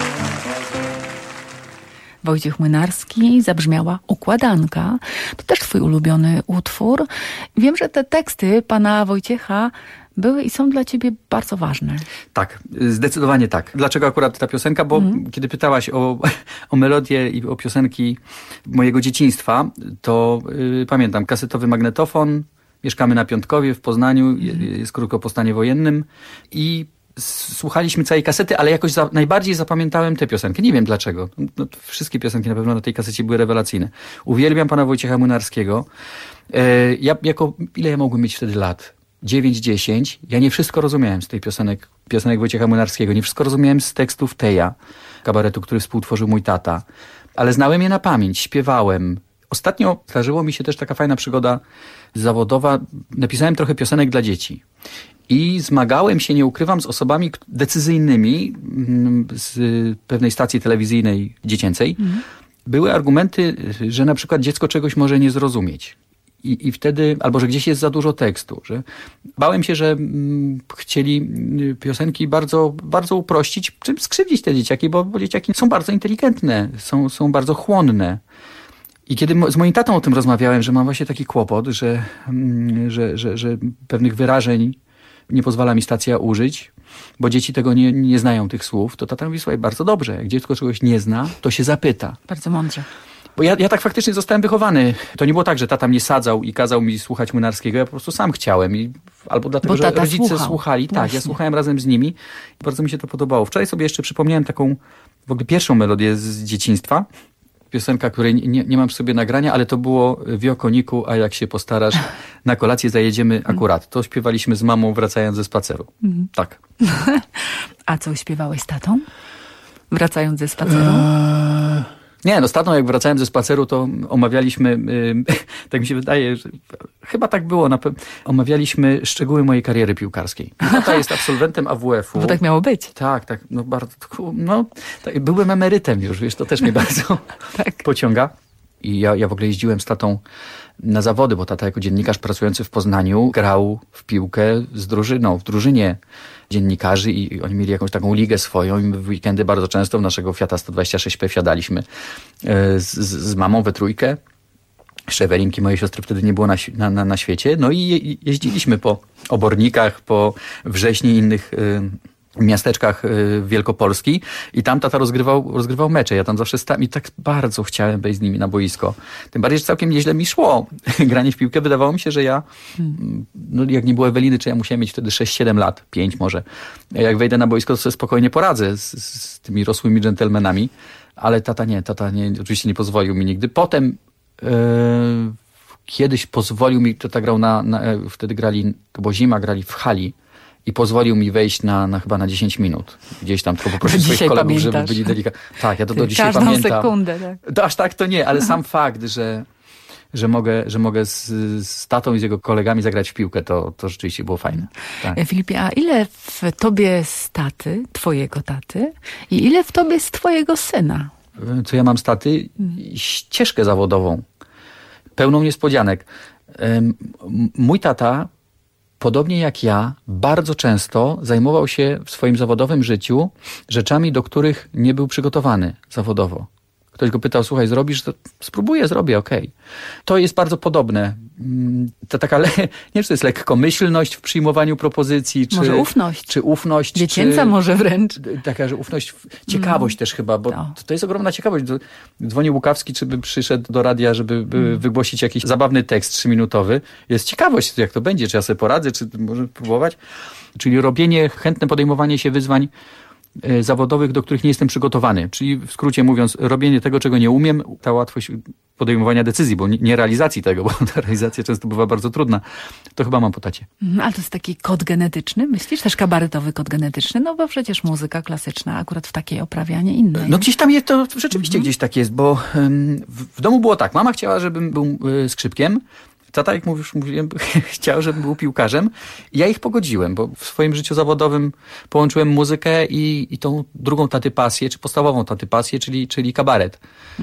Wojciech Młynarski, zabrzmiała Układanka. To też twój ulubiony utwór. Wiem, że te teksty pana Wojciecha były i są dla ciebie bardzo ważne. Tak, zdecydowanie tak. Dlaczego akurat ta piosenka? Bo kiedy pytałaś o melodię i o piosenki mojego dzieciństwa, to pamiętam kasetowy magnetofon, mieszkamy na Piątkowie w Poznaniu, jest krótko po stanie wojennym i słuchaliśmy całej kasety, ale jakoś najbardziej zapamiętałem tę piosenkę. Nie wiem dlaczego. No, wszystkie piosenki na pewno na tej kasecie były rewelacyjne. Uwielbiam pana Wojciecha Młynarskiego. Ile ja mogłem mieć wtedy lat? 9-10, ja nie wszystko rozumiałem z tej piosenek Wojciecha Młynarskiego, nie wszystko rozumiałem z tekstów Teja, kabaretu, który współtworzył mój tata, ale znałem je na pamięć, śpiewałem. Ostatnio zdarzyło mi się też taka fajna przygoda zawodowa. Napisałem trochę piosenek dla dzieci. I zmagałem się, nie ukrywam, z osobami decyzyjnymi z pewnej stacji telewizyjnej dziecięcej. Były argumenty, że na przykład dziecko czegoś może nie zrozumieć. I wtedy, albo że gdzieś jest za dużo tekstu. Że bałem się, że chcieli piosenki bardzo, bardzo uprościć, czym skrzywdzić te dzieciaki, bo dzieciaki są bardzo inteligentne, są bardzo chłonne. I kiedy z moim tatą o tym rozmawiałem, że mam właśnie taki kłopot, że pewnych wyrażeń nie pozwala mi stacja użyć, bo dzieci tego nie znają, tych słów, to tata mówi, słuchaj, bardzo dobrze, jak dziecko czegoś nie zna, to się zapyta. Bardzo mądrze. Bo ja tak faktycznie zostałem wychowany. To nie było tak, że tata mnie sadzał i kazał mi słuchać Młynarskiego, ja po prostu sam chciałem. Albo dlatego, że rodzice słuchali. Tak, ja słuchałem razem z nimi. Bardzo mi się to podobało. Wczoraj sobie jeszcze przypomniałem taką w ogóle pierwszą melodię z dzieciństwa. Piosenka, której nie mam w sobie nagrania, ale to było Wio koniku, a jak się postarasz, na kolację zajedziemy akurat. To śpiewaliśmy z mamą, wracając ze spaceru. Tak. A co śpiewałeś z tatą? Wracając ze spaceru? Nie, no z tatą jak wracałem ze spaceru, to omawialiśmy, tak mi się wydaje, że chyba tak było, omawialiśmy szczegóły mojej kariery piłkarskiej. Tata jest absolwentem AWF-u. Bo tak miało być. Tak, no bardzo, tak, byłem emerytem już, wiesz, to też mnie bardzo pociąga. I ja w ogóle jeździłem z tatą na zawody, bo tata jako dziennikarz pracujący w Poznaniu grał w piłkę z drużyną, w drużynie dziennikarzy i oni mieli jakąś taką ligę swoją i my w weekendy bardzo często w naszego Fiata 126P wsiadaliśmy z mamą we trójkę. Jeszcze Ewelinki, mojej siostry, wtedy nie było na świecie. No i jeździliśmy po Obornikach, po Wrześni i innych miasteczkach Wielkopolski i tam tata rozgrywał mecze. Ja tam zawsze stałem i tak bardzo chciałem wejść z nimi na boisko. Tym bardziej, że całkiem nieźle mi szło. Granie w piłkę wydawało mi się, że ja, no jak nie było Eweliny, czy ja musiałem mieć wtedy 6-7 lat, 5 może. Jak wejdę na boisko, to sobie spokojnie poradzę z tymi rosłymi dżentelmenami. Ale tata nie, oczywiście nie pozwolił mi nigdy. Potem kiedyś pozwolił mi, tata grał wtedy grali, to była zima, grali w hali. I pozwolił mi wejść chyba na 10 minut. Gdzieś tam tylko poprosić swoich kolegów, żeby byli delikatni. Tak, ja to do dzisiaj pamiętam. Każdą sekundę, tak. To aż tak to nie, ale sam fakt, że mogę z tatą i z jego kolegami zagrać w piłkę, to rzeczywiście było fajne. Tak. Filipie, a ile w tobie z taty, twojego taty i ile w tobie z twojego syna? Co ja mam z taty? Ścieżkę zawodową. Pełną niespodzianek. Mój tata, podobnie jak ja, bardzo często zajmował się w swoim zawodowym życiu rzeczami, do których nie był przygotowany zawodowo. Ktoś go pytał, słuchaj, zrobisz? To spróbuję, zrobię, okej. To jest bardzo podobne. To taka, nie wiem, czy to jest lekkomyślność w przyjmowaniu propozycji, czy może ufność. Czy ufność. Dziecięca może wręcz. Taka, że ufność, ciekawość też chyba, bo to jest ogromna ciekawość. Dzwonił Łukawski, czy by przyszedł do radia, żeby wygłosić jakiś zabawny tekst 3-minutowy. Jest ciekawość, jak to będzie, czy ja sobie poradzę, czy może próbować. Czyli robienie, chętne podejmowanie się wyzwań zawodowych, do których nie jestem przygotowany. Czyli w skrócie mówiąc, robienie tego, czego nie umiem, ta łatwość podejmowania decyzji, bo nie realizacji tego, bo ta realizacja często bywa bardzo trudna. To chyba mam po tacie. Ale to jest taki kod genetyczny? Myślisz? Też kabaretowy kod genetyczny? No bo przecież muzyka klasyczna akurat w takiej oprawie, a nie innej. No gdzieś tam jest to, rzeczywiście gdzieś tak jest, bo w domu było tak. Mama chciała, żebym był skrzypkiem. Tata, jak mówiłem, chciał, żebym był piłkarzem. I ja ich pogodziłem, bo w swoim życiu zawodowym połączyłem muzykę i tą drugą taty pasję, czy podstawową taty pasję, czyli kabaret.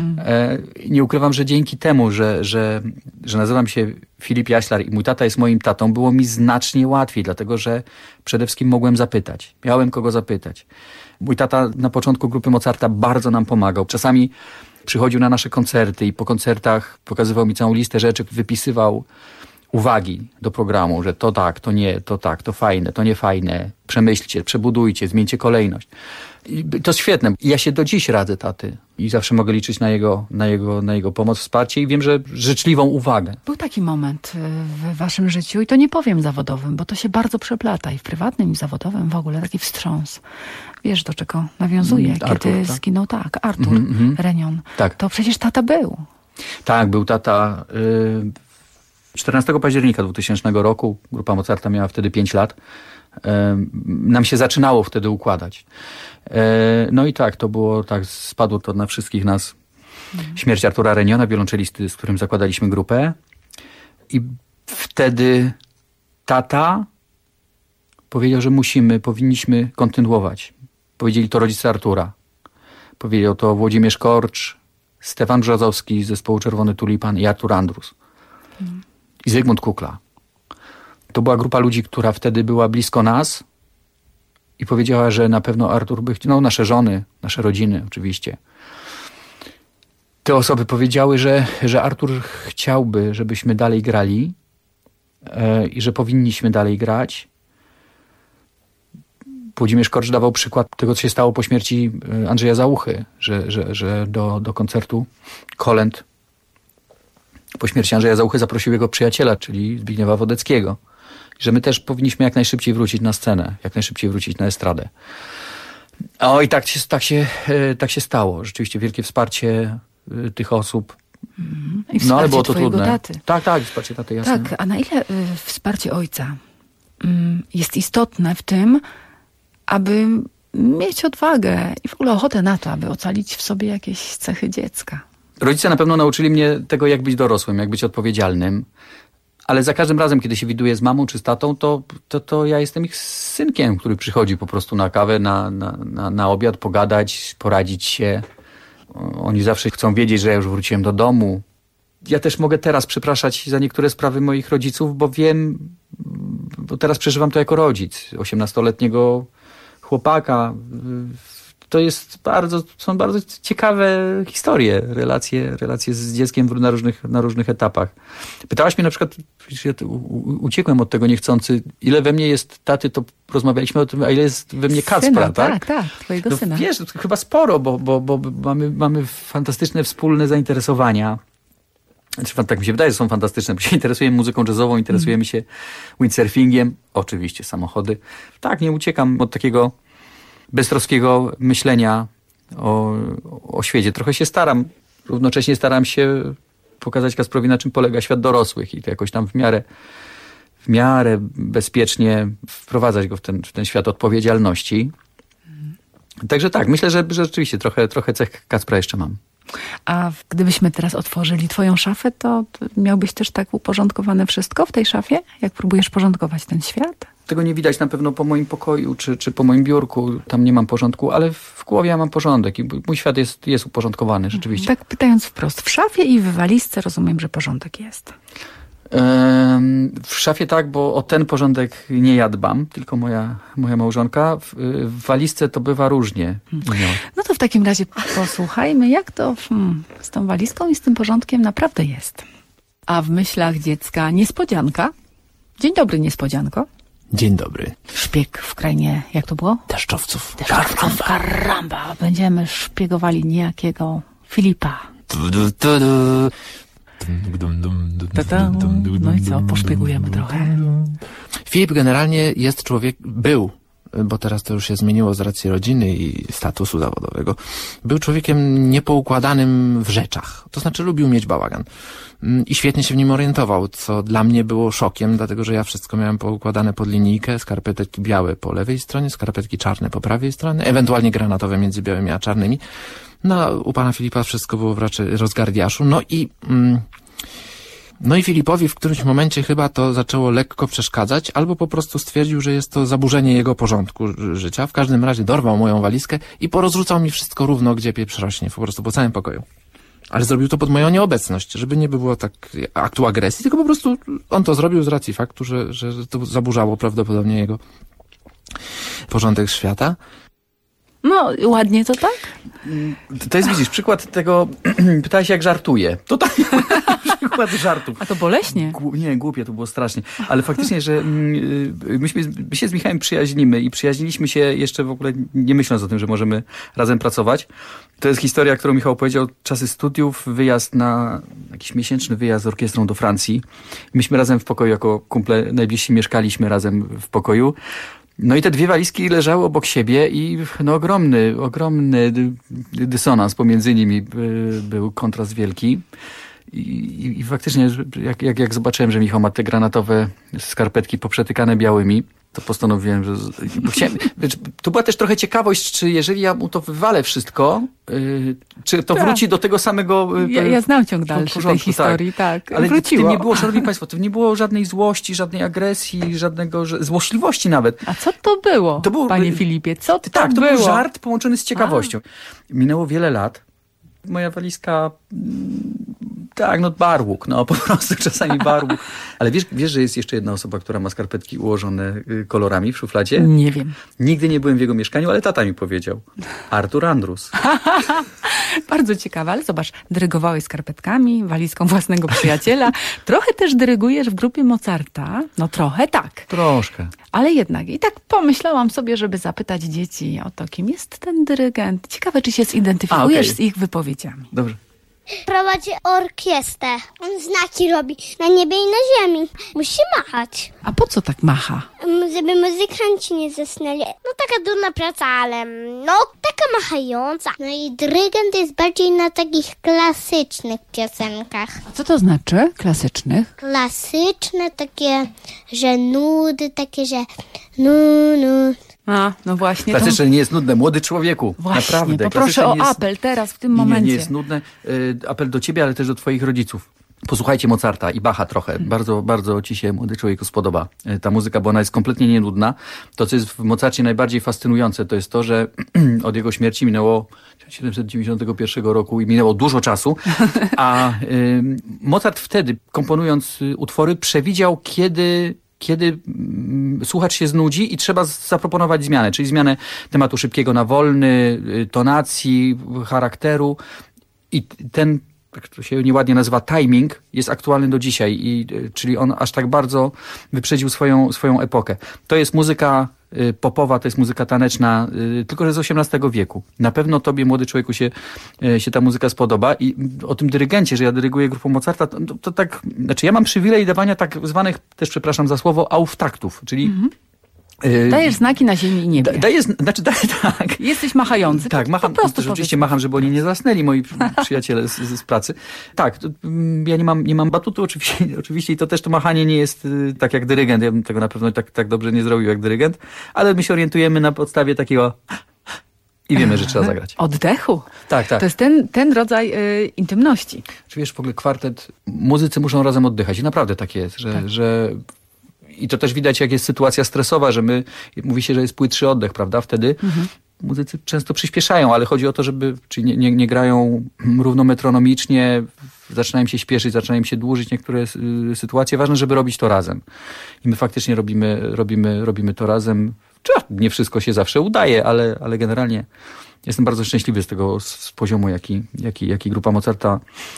Nie ukrywam, że dzięki temu, że nazywam się Filip Jaślar i mój tata jest moim tatą, było mi znacznie łatwiej, dlatego że przede wszystkim mogłem zapytać. Miałem kogo zapytać. Mój tata na początku grupy Mozarta bardzo nam pomagał. Czasami przychodził na nasze koncerty i po koncertach pokazywał mi całą listę rzeczy, wypisywał uwagi do programu, że to tak, to nie, to tak, to fajne, to nie fajne, przemyślcie, przebudujcie, zmieńcie kolejność. I to jest świetne. Ja się do dziś radzę taty i zawsze mogę liczyć na jego pomoc, wsparcie i wiem, że życzliwą uwagę. Był taki moment w waszym życiu i to nie powiem zawodowym, bo to się bardzo przeplata i w prywatnym i w zawodowym w ogóle taki wstrząs. Wiesz, do czego nawiązuje, kiedy zginął Artur Renion. Tak. To przecież tata był. Tak, był tata 14 października 2000 roku, grupa Mozarta miała wtedy 5 lat, nam się zaczynało wtedy układać. No i tak, to było tak, spadło to na wszystkich nas. Śmierć Artura Reniona, wiolonczelisty, z którym zakładaliśmy grupę. I wtedy tata powiedział, że powinniśmy kontynuować. Powiedzieli to rodzice Artura. Powiedział to Włodzimierz Korcz, Stefan Brzozowski z zespołu Czerwony Tulipan i Artur Andrus. I Zygmunt Kukla. To była grupa ludzi, która wtedy była blisko nas i powiedziała, że na pewno Artur by chciał, nasze żony, nasze rodziny oczywiście. Te osoby powiedziały, że Artur chciałby, żebyśmy dalej grali i że powinniśmy dalej grać. Włodzimierz Korcz dawał przykład tego, co się stało po śmierci Andrzeja Załuchy, że do koncertu kolęd po śmierci Andrzeja Załuchy zaprosił jego przyjaciela, czyli Zbigniewa Wodeckiego. Że my też powinniśmy jak najszybciej wrócić na scenę, jak najszybciej wrócić na estradę. O i tak się stało. Rzeczywiście wielkie wsparcie tych osób. I wsparcie ale było to trudne. Taty. Tak, wsparcie taty, jasne. Tak, a na ile wsparcie ojca jest istotne w tym, aby mieć odwagę i w ogóle ochotę na to, aby ocalić w sobie jakieś cechy dziecka? Rodzice na pewno nauczyli mnie tego, jak być dorosłym, jak być odpowiedzialnym. Ale za każdym razem, kiedy się widuję z mamą czy z tatą, to ja jestem ich synkiem, który przychodzi po prostu na kawę, na obiad, pogadać, poradzić się. Oni zawsze chcą wiedzieć, że ja już wróciłem do domu. Ja też mogę teraz przepraszać za niektóre sprawy moich rodziców, bo wiem, bo teraz przeżywam to jako rodzic 18-letniego chłopaka. To są bardzo ciekawe historie, relacje z dzieckiem na różnych etapach. Pytałaś mnie na przykład, ja uciekłem od tego niechcący, ile we mnie jest taty, to rozmawialiśmy o tym, a ile jest we mnie Kacpra, tak? Tak, twojego syna. Wiesz, to chyba sporo, bo mamy fantastyczne wspólne zainteresowania. Znaczy, tak mi się wydaje, że są fantastyczne, bo się interesujemy muzyką jazzową, interesujemy się windsurfingiem, oczywiście samochody. Tak, nie uciekam od takiego beztroskiego myślenia o świecie. Trochę się równocześnie staram się pokazać Kacprowi, na czym polega świat dorosłych i to jakoś tam w miarę bezpiecznie wprowadzać go w ten świat odpowiedzialności. Także tak, myślę, że rzeczywiście trochę cech Kacpra jeszcze mam. A gdybyśmy teraz otworzyli twoją szafę, to miałbyś też tak uporządkowane wszystko w tej szafie? Jak próbujesz porządkować ten świat? Tego nie widać na pewno po moim pokoju czy po moim biurku. Tam nie mam porządku, ale w głowie ja mam porządek i mój świat jest uporządkowany rzeczywiście. Tak pytając wprost, w szafie i w walizce rozumiem, że porządek jest. W szafie tak, bo o ten porządek nie ja dbam, tylko moja małżonka. W walizce to bywa różnie. No to w takim razie posłuchajmy, jak to z tą walizką i z tym porządkiem naprawdę jest. A w myślach dziecka niespodzianka. Dzień dobry, niespodzianko. Dzień dobry. Szpieg w krainie, jak to było? Deszczowców. Karamba. Będziemy szpiegowali niejakiego Filipa. No i co? Poszpiegujemy trochę. Filip generalnie jest był, bo teraz to już się zmieniło z racji rodziny i statusu zawodowego, był człowiekiem niepoukładanym w rzeczach. To znaczy lubił mieć bałagan. I świetnie się w nim orientował, co dla mnie było szokiem, dlatego że ja wszystko miałem poukładane pod linijkę, skarpetki białe po lewej stronie, skarpetki czarne po prawej stronie, ewentualnie granatowe między białymi a czarnymi. No, u pana Filipa wszystko było raczej rozgardiaszu. No i Filipowi w którymś momencie chyba to zaczęło lekko przeszkadzać, albo po prostu stwierdził, że jest to zaburzenie jego porządku życia. W każdym razie dorwał moją walizkę i porozrzucał mi wszystko równo, gdzie pieprz rośnie, po prostu po całym pokoju. Ale zrobił to pod moją nieobecność, żeby nie było tak aktu agresji, tylko po prostu on to zrobił z racji faktu, że to zaburzało prawdopodobnie jego porządek świata. No, ładnie to tak? To jest, widzisz, przykład tego, pytałeś jak żartuję. To tak, przykład żartów. A to boleśnie. Nie, głupie to było strasznie. Ale faktycznie, że my się z Michałem przyjaźnimy i przyjaźniliśmy się jeszcze w ogóle nie myśląc o tym, że możemy razem pracować. To jest historia, którą Michał powiedział, czasy studiów, jakiś miesięczny wyjazd z orkiestrą do Francji. Myśmy razem w pokoju, jako kumple najbliżsi mieszkaliśmy razem w pokoju. No i te dwie walizki leżały obok siebie i ogromny dysonans pomiędzy nimi był, kontrast wielki. I faktycznie, jak zobaczyłem, że Michał ma te granatowe skarpetki poprzetykane białymi, to postanowiłem, że... To była też trochę ciekawość, czy jeżeli ja mu to wywalę wszystko, czy to wróci do tego samego... Ja znam ciąg dalszy tej historii, tak. Ale wróciło. w tym nie było, szanowni państwo, nie było żadnej złości, żadnej agresji, żadnego złośliwości nawet. A co to było, panie Filipie? Co to było? Tak, to był żart połączony z ciekawością. Minęło wiele lat. Moja walizka... barłuk, po prostu czasami barłuk. Ale wiesz, że jest jeszcze jedna osoba, która ma skarpetki ułożone kolorami w szufladzie? Nie wiem. Nigdy nie byłem w jego mieszkaniu, ale tata mi powiedział. Artur Andrus. Bardzo ciekawe, ale zobacz, dyrygowałeś skarpetkami, walizką własnego przyjaciela. Trochę też dyrygujesz w grupie Mozarta. No trochę tak. Troszkę. Ale jednak. I tak pomyślałam sobie, żeby zapytać dzieci o to, kim jest ten dyrygent. Ciekawe, czy się zidentyfikujesz z ich wypowiedziami. Dobrze. Prowadzi orkiestrę. On znaki robi na niebie i na ziemi. Musi machać. A po co tak macha? Żeby muzykanci nie zasnęli. No taka durna praca, ale taka machająca. No i dyrygent jest bardziej na takich klasycznych piosenkach. A co to znaczy klasycznych? Klasyczne takie, że nudy, takie, że no właśnie. Klasyczne nie jest nudne. Młody człowieku. Właśnie, naprawdę. Poproszę o apel teraz, w tym momencie. Nie jest nudne. Apel do ciebie, ale też do twoich rodziców. Posłuchajcie Mozarta i Bacha trochę. Bardzo, bardzo ci się, młody człowieku, spodoba ta muzyka, bo ona jest kompletnie nienudna. To, co jest w Mozarcie najbardziej fascynujące, to jest to, że od jego śmierci minęło 1791 roku i minęło dużo czasu, a Mozart wtedy, komponując utwory, przewidział, kiedy słuchacz się znudzi i trzeba zaproponować zmianę, czyli zmianę tematu szybkiego na wolny, tonacji, charakteru i ten, jak to się nieładnie nazywa, timing jest aktualny do dzisiaj, czyli on aż tak bardzo wyprzedził swoją epokę. To jest muzyka popowa, to jest muzyka taneczna, tylko że z XVIII wieku. Na pewno tobie, młody człowieku, się ta muzyka spodoba i o tym dyrygencie, że ja dyryguję grupą Mozarta, to tak, znaczy ja mam przywilej dawania tak zwanych, też przepraszam za słowo, auftaktów, czyli dajesz znaki na ziemi i niebie. Tak. Jesteś machający. Tak, macham. Rzeczywiście macham, żeby oni nie zasnęli, moi przyjaciele z pracy. Tak, ja nie mam batutu oczywiście i to też to machanie nie jest tak jak dyrygent. Ja bym tego na pewno tak dobrze nie zrobił jak dyrygent, ale my się orientujemy na podstawie takiego i wiemy, że trzeba zagrać. Oddechu. Tak. To jest ten rodzaj intymności. Czy wiesz, w ogóle kwartet, muzycy muszą razem oddychać i naprawdę tak jest, że i to też widać, jak jest sytuacja stresowa, że mówi się, że jest płytszy oddech, prawda? Wtedy muzycy często przyspieszają, ale chodzi o to, czyli nie grają równometronomicznie, zaczynają się śpieszyć, zaczynają się dłużyć niektóre sytuacje. Ważne, żeby robić to razem. I my faktycznie robimy to razem. Nie wszystko się zawsze udaje, ale generalnie jestem bardzo szczęśliwy z poziomu, jaki grupa Mozarta,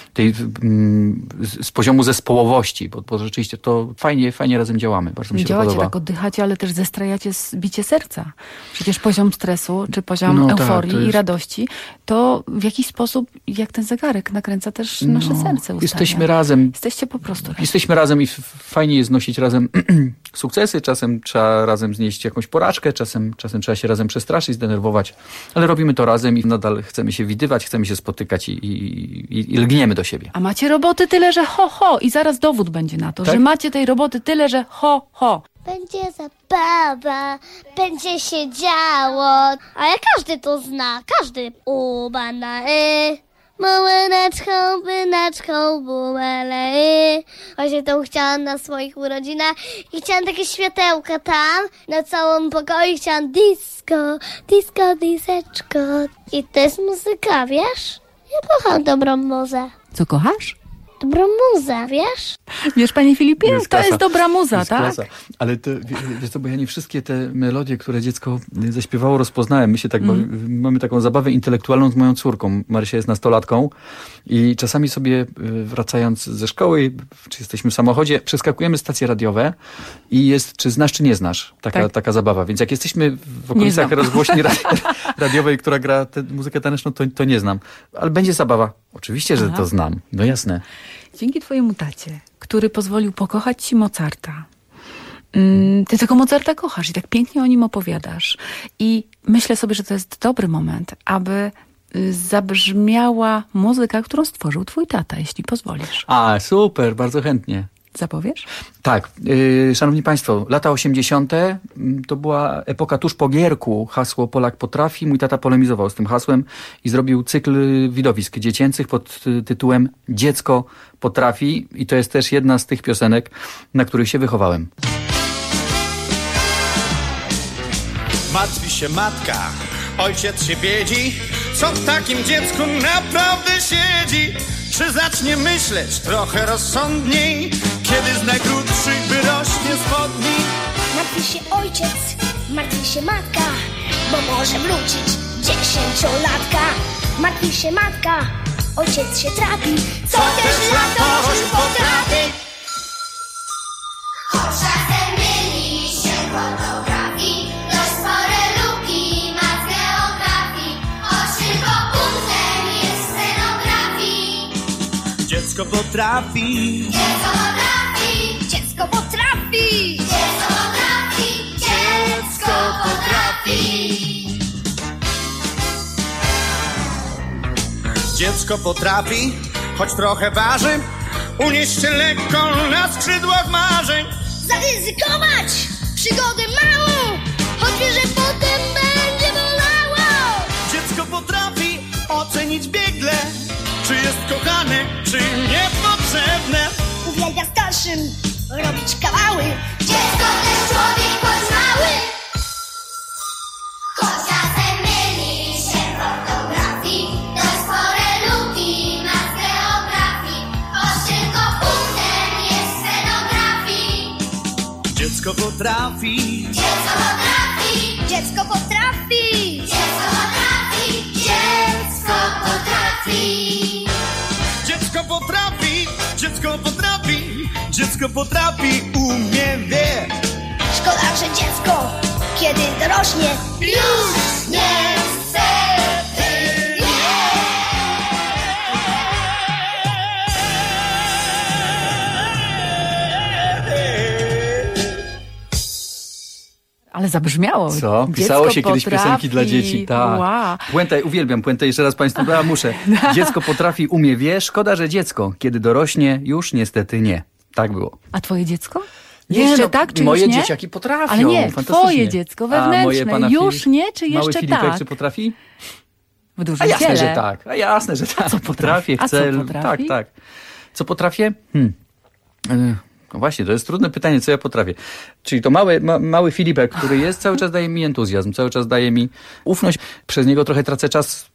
z poziomu zespołowości, bo rzeczywiście to fajnie razem działamy. Bardzo mi się działacie podoba. tak, oddychacie, ale też zestrajacie bicie serca. Przecież poziom stresu, czy poziom euforii i radości, to w jakiś sposób, jak ten zegarek, nakręca też nasze serce ustawia. Jesteśmy razem. Jesteście po prostu razem. Jesteśmy razem i fajnie jest nosić razem sukcesy, czasem trzeba razem znieść jakąś porażkę, czasem trzeba się razem przestraszyć, zdenerwować, ale robimy to razem i nadal chcemy się widywać, chcemy się spotykać i lgniemy do siebie. A macie roboty tyle, że ho i zaraz dowód będzie na to, że macie tej roboty tyle, że ho. Będzie zabawa, będzie się działo, ale każdy to zna, każdy. Bułeczką, bułele. Właśnie to chciałam na swoich urodzinach i chciałam takie światełka tam na całym pokoju. Chciałam diseczko. I to jest muzyka, wiesz? Ja kocham dobrą muzę. Co kochasz? Dobrą muzę, wiesz? Wiesz, panie Filipie, to jest dobra muza, jest tak? Klasa. Ale to, wiesz co, bo ja nie wszystkie te melodie, które dziecko zaśpiewało, rozpoznałem. My się tak mamy taką zabawę intelektualną z moją córką. Marysia jest nastolatką i czasami sobie wracając ze szkoły, czy jesteśmy w samochodzie, przeskakujemy stacje radiowe i jest, czy znasz, czy nie znasz. Taka zabawa. Więc jak jesteśmy w okolicach rozgłośni radiowej, która gra muzykę taneczną, to nie znam. Ale będzie zabawa. Oczywiście, że to znam. No jasne. Dzięki twojemu tacie, który pozwolił pokochać ci Mozarta. Ty tego Mozarta kochasz i tak pięknie o nim opowiadasz. I myślę sobie, że to jest dobry moment, aby zabrzmiała muzyka, którą stworzył twój tata, jeśli pozwolisz. A, super, bardzo chętnie. Zapowiesz? Tak. Szanowni Państwo, lata 80. to była epoka tuż po Gierku. Hasło Polak potrafi. Mój tata polemizował z tym hasłem i zrobił cykl widowisk dziecięcych pod tytułem Dziecko potrafi. I to jest też jedna z tych piosenek, na których się wychowałem. Martwi się matka, ojciec się biedzi. Co w takim dziecku naprawdę siedzi? Czy zacznie myśleć trochę rozsądniej, kiedy z najkrótszych wyrośnie spodni? Martwi się ojciec, martwi się matka, bo może wrócić 10-latka. Martwi się matka, ojciec się trapi, co też latorzy potrafi. Choć czasem mieli się fotografii, dość spore luki ma z geografii, choć tylko punktem jest scenografii. Dziecko potrafi, dziecko potrafi, dziecko potrafi, dziecko potrafi, dziecko potrafi. Dziecko potrafi, choć trochę waży, unieść się lekko na skrzydłach marzeń. Zaryzykować przygodę małą, choć wie, że potem będzie bolało. Dziecko potrafi ocenić biegle, czy jest kochane, czy niepotrzebne. Uwielbia starszym robić kawały. Dziecko też człowiek choć mały. Choć czasem myli się w ortografii, dość spore luki ma z geografii, choć tylko punktem jest scenografii. Dziecko potrafi, dziecko potrafi, dziecko potrafi, dziecko potrafi, dziecko potrafi. Dziecko potrafi, dziecko potrafi, dziecko potrafi, umie, wie. Szkoda, że dziecko, kiedy dorośnie, już niestety Ale zabrzmiało. Co? Pisało się kiedyś piosenki dla dzieci. Tak. Wow. Puentę, uwielbiam puentę. Jeszcze raz Państwu muszę. Dziecko potrafi, umie, wie. Szkoda, że dziecko, kiedy dorośnie, już niestety nie. Tak było. A twoje dziecko? Nie, jeszcze no, tak, czy moje już nie? dzieciaki potrafią. Ale nie, twoje dziecko wewnętrzne. Moje już nie, czy mały jeszcze Filipek, tak? czy potrafi? W dużym A jasne, ciele. że tak. A jasne, że tak. A co potrafi? Chcę. A co potrafi? Tak. Co potrafię? No właśnie, to jest trudne pytanie, co ja potrafię. Czyli to mały Filipek, który jest, cały czas daje mi entuzjazm, cały czas daje mi ufność. Przez niego trochę tracę czas,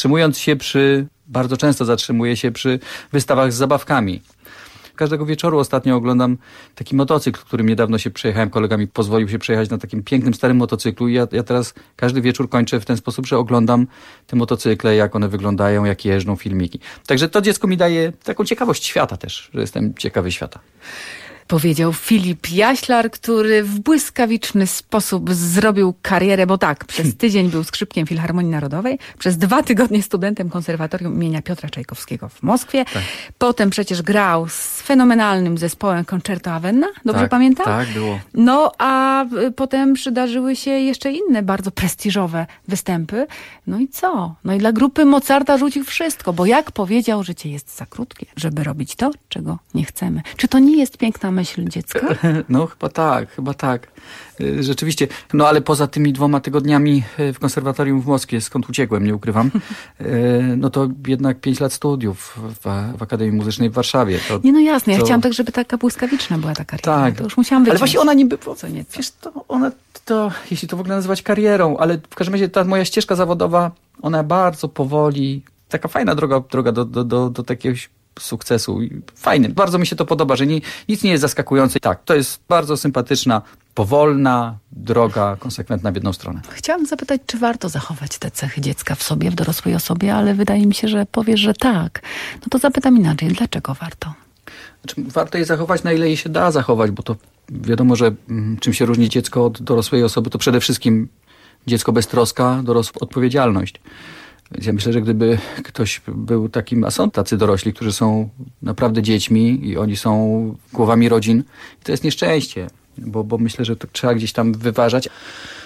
bardzo często zatrzymuję się przy wystawach z zabawkami. Każdego wieczoru ostatnio oglądam taki motocykl, którym niedawno się przejechałem. Kolega mi pozwolił się przejechać na takim pięknym, starym motocyklu i ja teraz każdy wieczór kończę w ten sposób, że oglądam te motocykle, jak one wyglądają, jak jeżdżą, filmiki. Także to dziecko mi daje taką ciekawość świata też, że jestem ciekawy świata. Powiedział Filip Jaślar, który w błyskawiczny sposób zrobił karierę, bo tak, przez tydzień był skrzypkiem Filharmonii Narodowej, przez 2 tygodnie studentem Konserwatorium imienia Piotra Czajkowskiego w Moskwie. Tak. Potem przecież grał z fenomenalnym zespołem Concerto Avenna, dobrze pamiętam? Tak, było. No, a potem przydarzyły się jeszcze inne bardzo prestiżowe występy. No i co? No i dla grupy Mozarta rzucił wszystko, bo jak powiedział, życie jest za krótkie, żeby robić to, czego nie chcemy. Czy to nie jest piękna myśl dziecka? No chyba tak. Rzeczywiście. No ale poza tymi 2 tygodniami w konserwatorium w Moskwie, skąd uciekłem, nie ukrywam, no to jednak 5 lat studiów w Akademii Muzycznej w Warszawie. Nie, no jasne, ja chciałam tak, żeby taka błyskawiczna była ta kariera. Tak. To już musiałam wyciąć. Ale właśnie ona niby, wiesz, to, jeśli to w ogóle nazywać karierą, ale w każdym razie ta moja ścieżka zawodowa, ona bardzo powoli, taka fajna droga do takiego sukcesu. Fajny. Bardzo mi się to podoba, że nic nie jest zaskakujące. Tak, to jest bardzo sympatyczna, powolna droga, konsekwentna w jedną stronę. Chciałam zapytać, czy warto zachować te cechy dziecka w sobie, w dorosłej osobie, ale wydaje mi się, że powiesz, że tak. No to zapytam inaczej, dlaczego warto? Znaczy, warto je zachować, na ile je się da zachować, bo to wiadomo, że czym się różni dziecko od dorosłej osoby, to przede wszystkim dziecko beztroska, dorosła odpowiedzialność. Więc ja myślę, że gdyby ktoś był takim, a są tacy dorośli, którzy są naprawdę dziećmi i oni są głowami rodzin, to jest nieszczęście, bo myślę, że to trzeba gdzieś tam wyważać.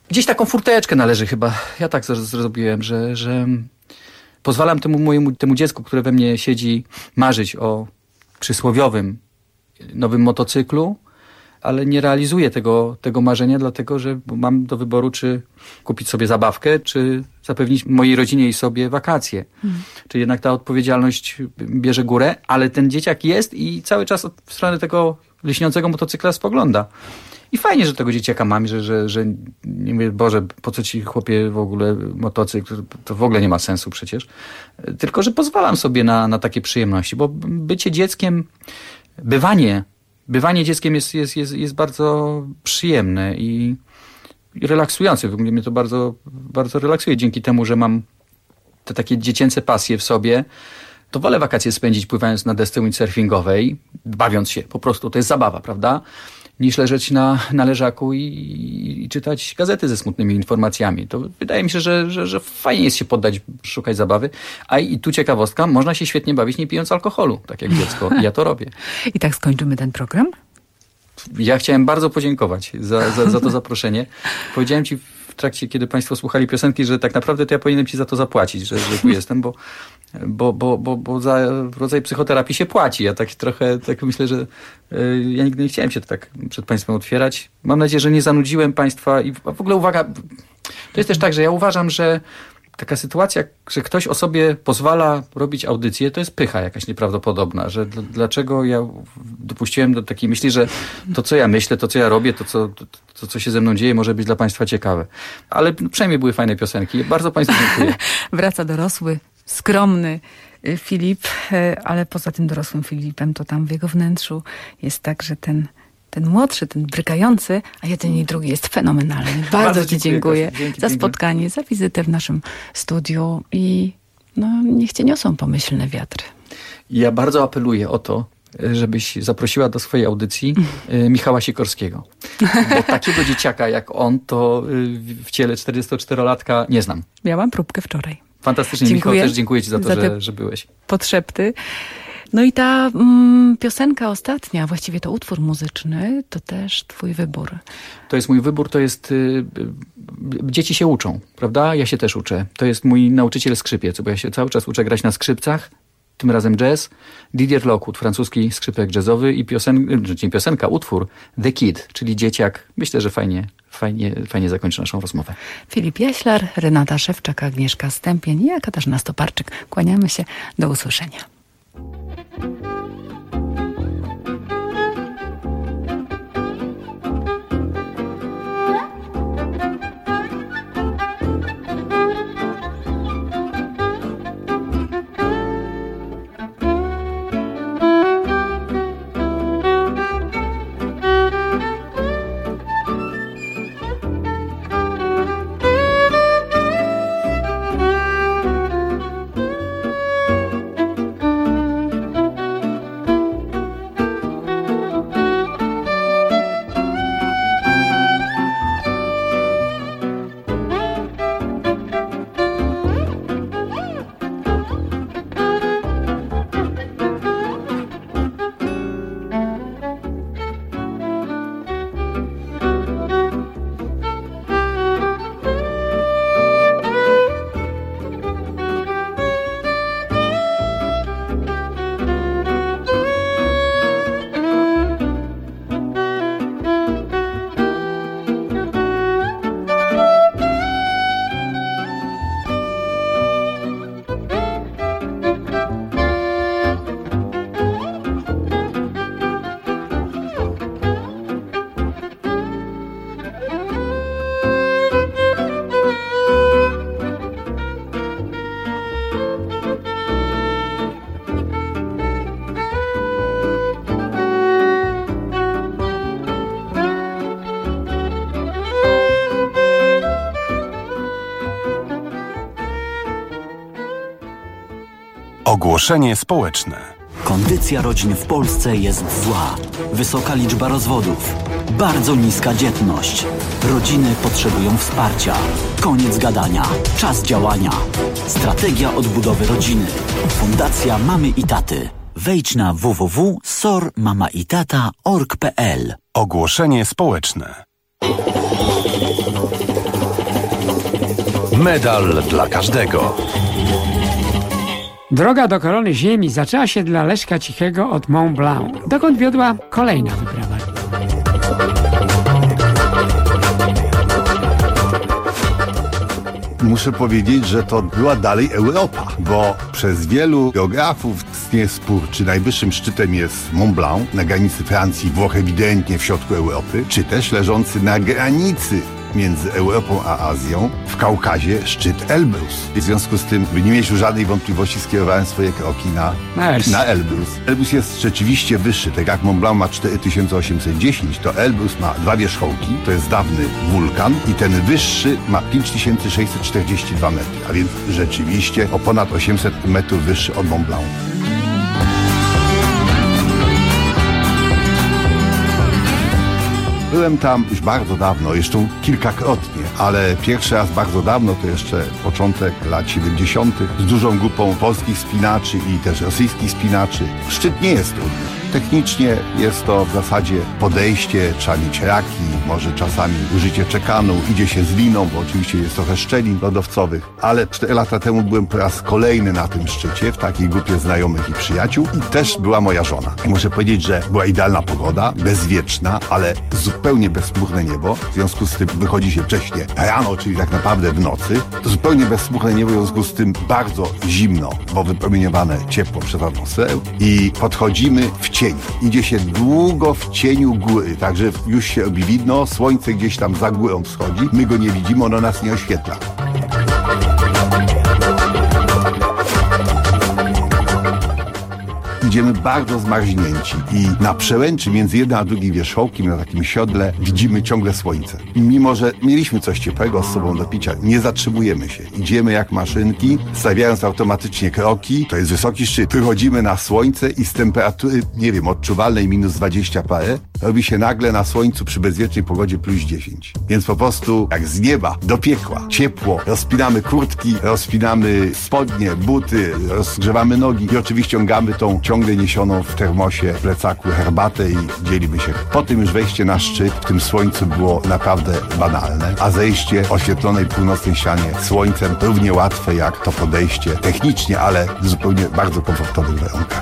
Gdzieś taką furteczkę należy chyba. Ja tak zrobiłem, że pozwalam temu dziecku, które we mnie siedzi, marzyć o przysłowiowym nowym motocyklu, ale nie realizuję tego marzenia, dlatego że mam do wyboru, czy kupić sobie zabawkę, czy zapewnić mojej rodzinie i sobie wakacje. Czyli jednak ta odpowiedzialność bierze górę, ale ten dzieciak jest i cały czas w stronę tego lśniącego motocykla spogląda. I fajnie, że tego dzieciaka mam, że nie mówię, Boże, po co ci chłopie w ogóle motocykl, to w ogóle nie ma sensu przecież. Tylko, że pozwalam sobie na takie przyjemności, bo bycie dzieckiem, bywanie dzieckiem jest bardzo przyjemne i relaksujące. W ogóle mnie to bardzo, bardzo relaksuje. Dzięki temu, że mam te takie dziecięce pasje w sobie, to wolę wakacje spędzić pływając na desce windsurfingowej, bawiąc się. Po prostu to jest zabawa, prawda? Niż leżeć na leżaku i czytać gazety ze smutnymi informacjami. To wydaje mi się, że fajnie jest się poddać, szukać zabawy. A i tu ciekawostka, można się świetnie bawić nie pijąc alkoholu, tak jak dziecko. I ja to robię. I tak skończymy ten program? Ja chciałem bardzo podziękować za to zaproszenie. Powiedziałem ci w trakcie, kiedy państwo słuchali piosenki, że tak naprawdę to ja powinienem ci za to zapłacić, że tu jestem, bo za rodzaj psychoterapii się płaci. Ja tak trochę tak myślę, że ja nigdy nie chciałem się tak przed państwem otwierać. Mam nadzieję, że nie zanudziłem państwa i w ogóle uwaga, to jest też tak, że ja uważam, że taka sytuacja, że ktoś o sobie pozwala robić audycję, to jest pycha jakaś nieprawdopodobna, że dlaczego ja dopuściłem do takiej myśli, że to, co ja myślę, to, co ja robię, to, co się ze mną dzieje, może być dla państwa ciekawe. Ale przynajmniej były fajne piosenki. Bardzo państwu dziękuję. Wraca dorosły, skromny Filip, ale poza tym dorosłym Filipem, to tam w jego wnętrzu jest tak, że ten młodszy, ten brykający, a jeden i drugi jest fenomenalny. Bardzo ci dziękuję za spotkanie, za wizytę w naszym studiu i niech cię niosą pomyślne wiatry. Ja bardzo apeluję o to, żebyś zaprosiła do swojej audycji Michała Sikorskiego. Bo takiego dzieciaka jak on, to w ciele 44-latka nie znam. Miałam próbkę wczoraj. Fantastycznie, Michał, też dziękuję ci za to, że byłeś. Podszepty. No i ta piosenka ostatnia, właściwie to utwór muzyczny, to też twój wybór. To jest mój wybór, to jest... dzieci się uczą, prawda? Ja się też uczę. To jest mój nauczyciel skrzypiec, bo ja się cały czas uczę grać na skrzypcach, tym razem jazz. Didier Lockwood, francuski skrzypek jazzowy i utwór The Kid, czyli dzieciak. Myślę, że fajnie zakończy naszą rozmowę. Filip Jaślar, Renata Szewczak, Agnieszka Stępień i ja, Katarzyna Stoparczyk. Kłaniamy się. Do usłyszenia. Ogłoszenie społeczne. Kondycja rodzin w Polsce jest zła. Wysoka liczba rozwodów. Bardzo niska dzietność. Rodziny potrzebują wsparcia. Koniec gadania. Czas działania. Strategia odbudowy rodziny. Fundacja Mamy i Taty. Wejdź na www.sormamaitata.org.pl. Ogłoszenie społeczne. Medal dla każdego. Droga do korony ziemi zaczęła się dla Leszka Cichego od Mont Blanc, dokąd wiodła kolejna wyprawa. Muszę powiedzieć, że to była dalej Europa, bo przez wielu geografów istnieje spór, czy najwyższym szczytem jest Mont Blanc na granicy Francji, Włoch, ewidentnie w środku Europy, czy też leżący na granicy między Europą a Azją, w Kaukazie, szczyt Elbrus. W związku z tym, by nie mieć już żadnej wątpliwości, skierowałem swoje kroki na Elbrus. Elbrus jest rzeczywiście wyższy, tak jak Mont Blanc ma 4810, to Elbrus ma 2 wierzchołki, to jest dawny wulkan i ten wyższy ma 5642 metry, a więc rzeczywiście o ponad 800 metrów wyższy od Mont Blanc. Byłem tam już bardzo dawno, jeszcze kilkakrotnie, ale pierwszy raz bardzo dawno, to jeszcze początek lat 70. z dużą grupą polskich spinaczy i też rosyjskich spinaczy. Szczyt nie jest trudny. Technicznie jest to w zasadzie podejście, trzeba mieć raki, może czasami użycie czekanu, idzie się z liną, bo oczywiście jest trochę szczelin lodowcowych, ale 4 lata temu byłem po raz kolejny na tym szczycie, w takiej grupie znajomych i przyjaciół i też była moja żona. I muszę powiedzieć, że była idealna pogoda, bezwieczna, ale zupełnie bezchmurne niebo, w związku z tym wychodzi się wcześnie rano, czyli tak naprawdę w nocy, zupełnie bezchmurne niebo, w związku z tym bardzo zimno, bo wypromieniowane ciepło przez atmosferę i podchodzimy w cień. Idzie się długo w cieniu góry, także już się robi widno, słońce gdzieś tam za górą wschodzi, my go nie widzimy, ono nas nie oświetla. Idziemy bardzo zmarznięci i na przełęczy między jednym a drugim wierzchołkiem na takim siodle widzimy ciągle słońce. I mimo, że mieliśmy coś ciepłego z sobą do picia, nie zatrzymujemy się. Idziemy jak maszynki, stawiając automatycznie kroki. To jest wysoki szczyt. Wychodzimy na słońce i z temperatury, nie wiem, odczuwalnej minus 20 parę, robi się nagle na słońcu przy bezwiecznej pogodzie plus 10. Więc po prostu jak z nieba do piekła. Ciepło. Rozpinamy kurtki, rozpinamy spodnie, buty, rozgrzewamy nogi i oczywiście ściągamy tą ciągle niesioną w termosie, w plecaku herbatę i dzielimy się. Potem już wejście na szczyt w tym słońcu było naprawdę banalne, a zejście w oświetlonej północnej ścianie słońcem równie łatwe jak to podejście technicznie, ale w zupełnie bardzo komfortowych warunkach.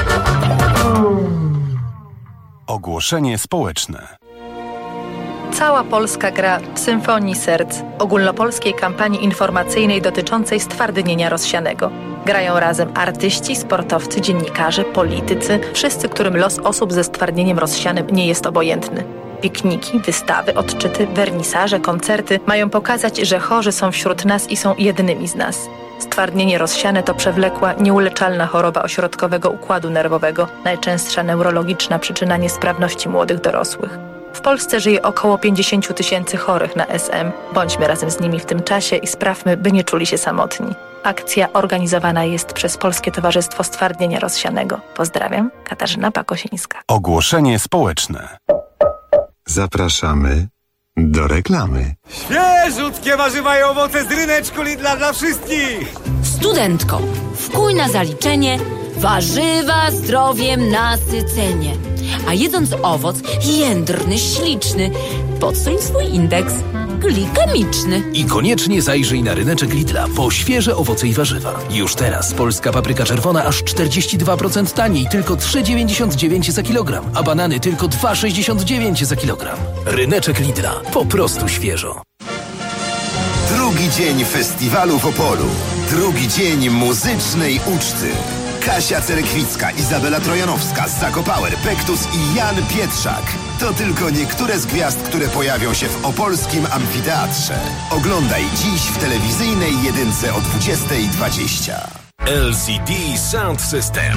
Ogłoszenie społeczne. Cała Polska gra w Symfonii Serc, ogólnopolskiej kampanii informacyjnej dotyczącej stwardnienia rozsianego. Grają razem artyści, sportowcy, dziennikarze, politycy, wszyscy, którym los osób ze stwardnieniem rozsianym nie jest obojętny. Pikniki, wystawy, odczyty, wernisaże, koncerty mają pokazać, że chorzy są wśród nas i są jednymi z nas. Stwardnienie rozsiane to przewlekła, nieuleczalna choroba ośrodkowego układu nerwowego, najczęstsza neurologiczna przyczyna niesprawności młodych dorosłych. W Polsce żyje około 50 000 chorych na SM. Bądźmy razem z nimi w tym czasie i sprawmy, by nie czuli się samotni. Akcja organizowana jest przez Polskie Towarzystwo Stwardnienia Rozsianego. Pozdrawiam, Katarzyna Pakosińska. Ogłoszenie społeczne. Zapraszamy do reklamy. Świeżutkie warzywa i owoce z ryneczku Lidla dla wszystkich! Studentko, wkuj na zaliczenie warzywa zdrowiem nasycenie. A jedząc owoc jędrny, śliczny, podsuń swój indeks glikemiczny. I koniecznie zajrzyj na ryneczek Lidla po świeże owoce i warzywa. Już teraz polska papryka czerwona aż 42% taniej, tylko 3,99 za kilogram, a banany tylko 2,69 za kilogram. Ryneczek Lidla. Po prostu świeżo. Drugi dzień festiwalu w Opolu. Drugi dzień muzycznej uczty. Kasia Cerekwicka, Izabela Trojanowska, Zako Power, Pektus i Jan Pietrzak. To tylko niektóre z gwiazd, które pojawią się w opolskim amfiteatrze. Oglądaj dziś w telewizyjnej jedynce o 20:20. LCD Sound System.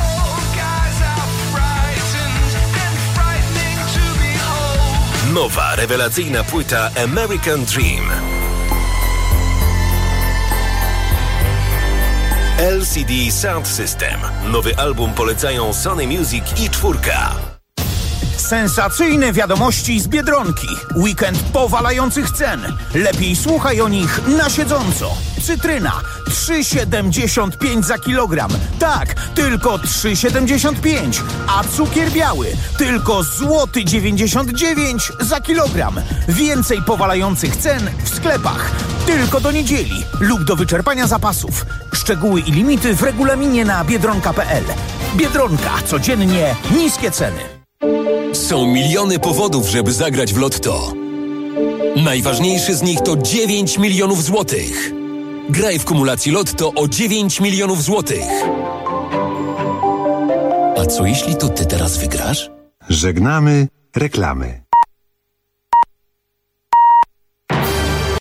Nowa, rewelacyjna płyta American Dream. LCD Sound System. Nowy album polecają Sony Music i Czwórka. Sensacyjne wiadomości z Biedronki. Weekend powalających cen. Lepiej słuchaj o nich na siedząco. Cytryna 3,75 za kilogram. Tak, tylko 3,75. A cukier biały tylko złoty 99 za kilogram. Więcej powalających cen w sklepach. Tylko do niedzieli lub do wyczerpania zapasów. Szczegóły i limity w regulaminie na biedronka.pl. Biedronka. Codziennie niskie ceny. Są miliony powodów, żeby zagrać w Lotto. Najważniejszy z nich to 9 milionów złotych. Graj w kumulacji Lotto o 9 milionów złotych. A co jeśli to ty teraz wygrasz? Żegnamy reklamy.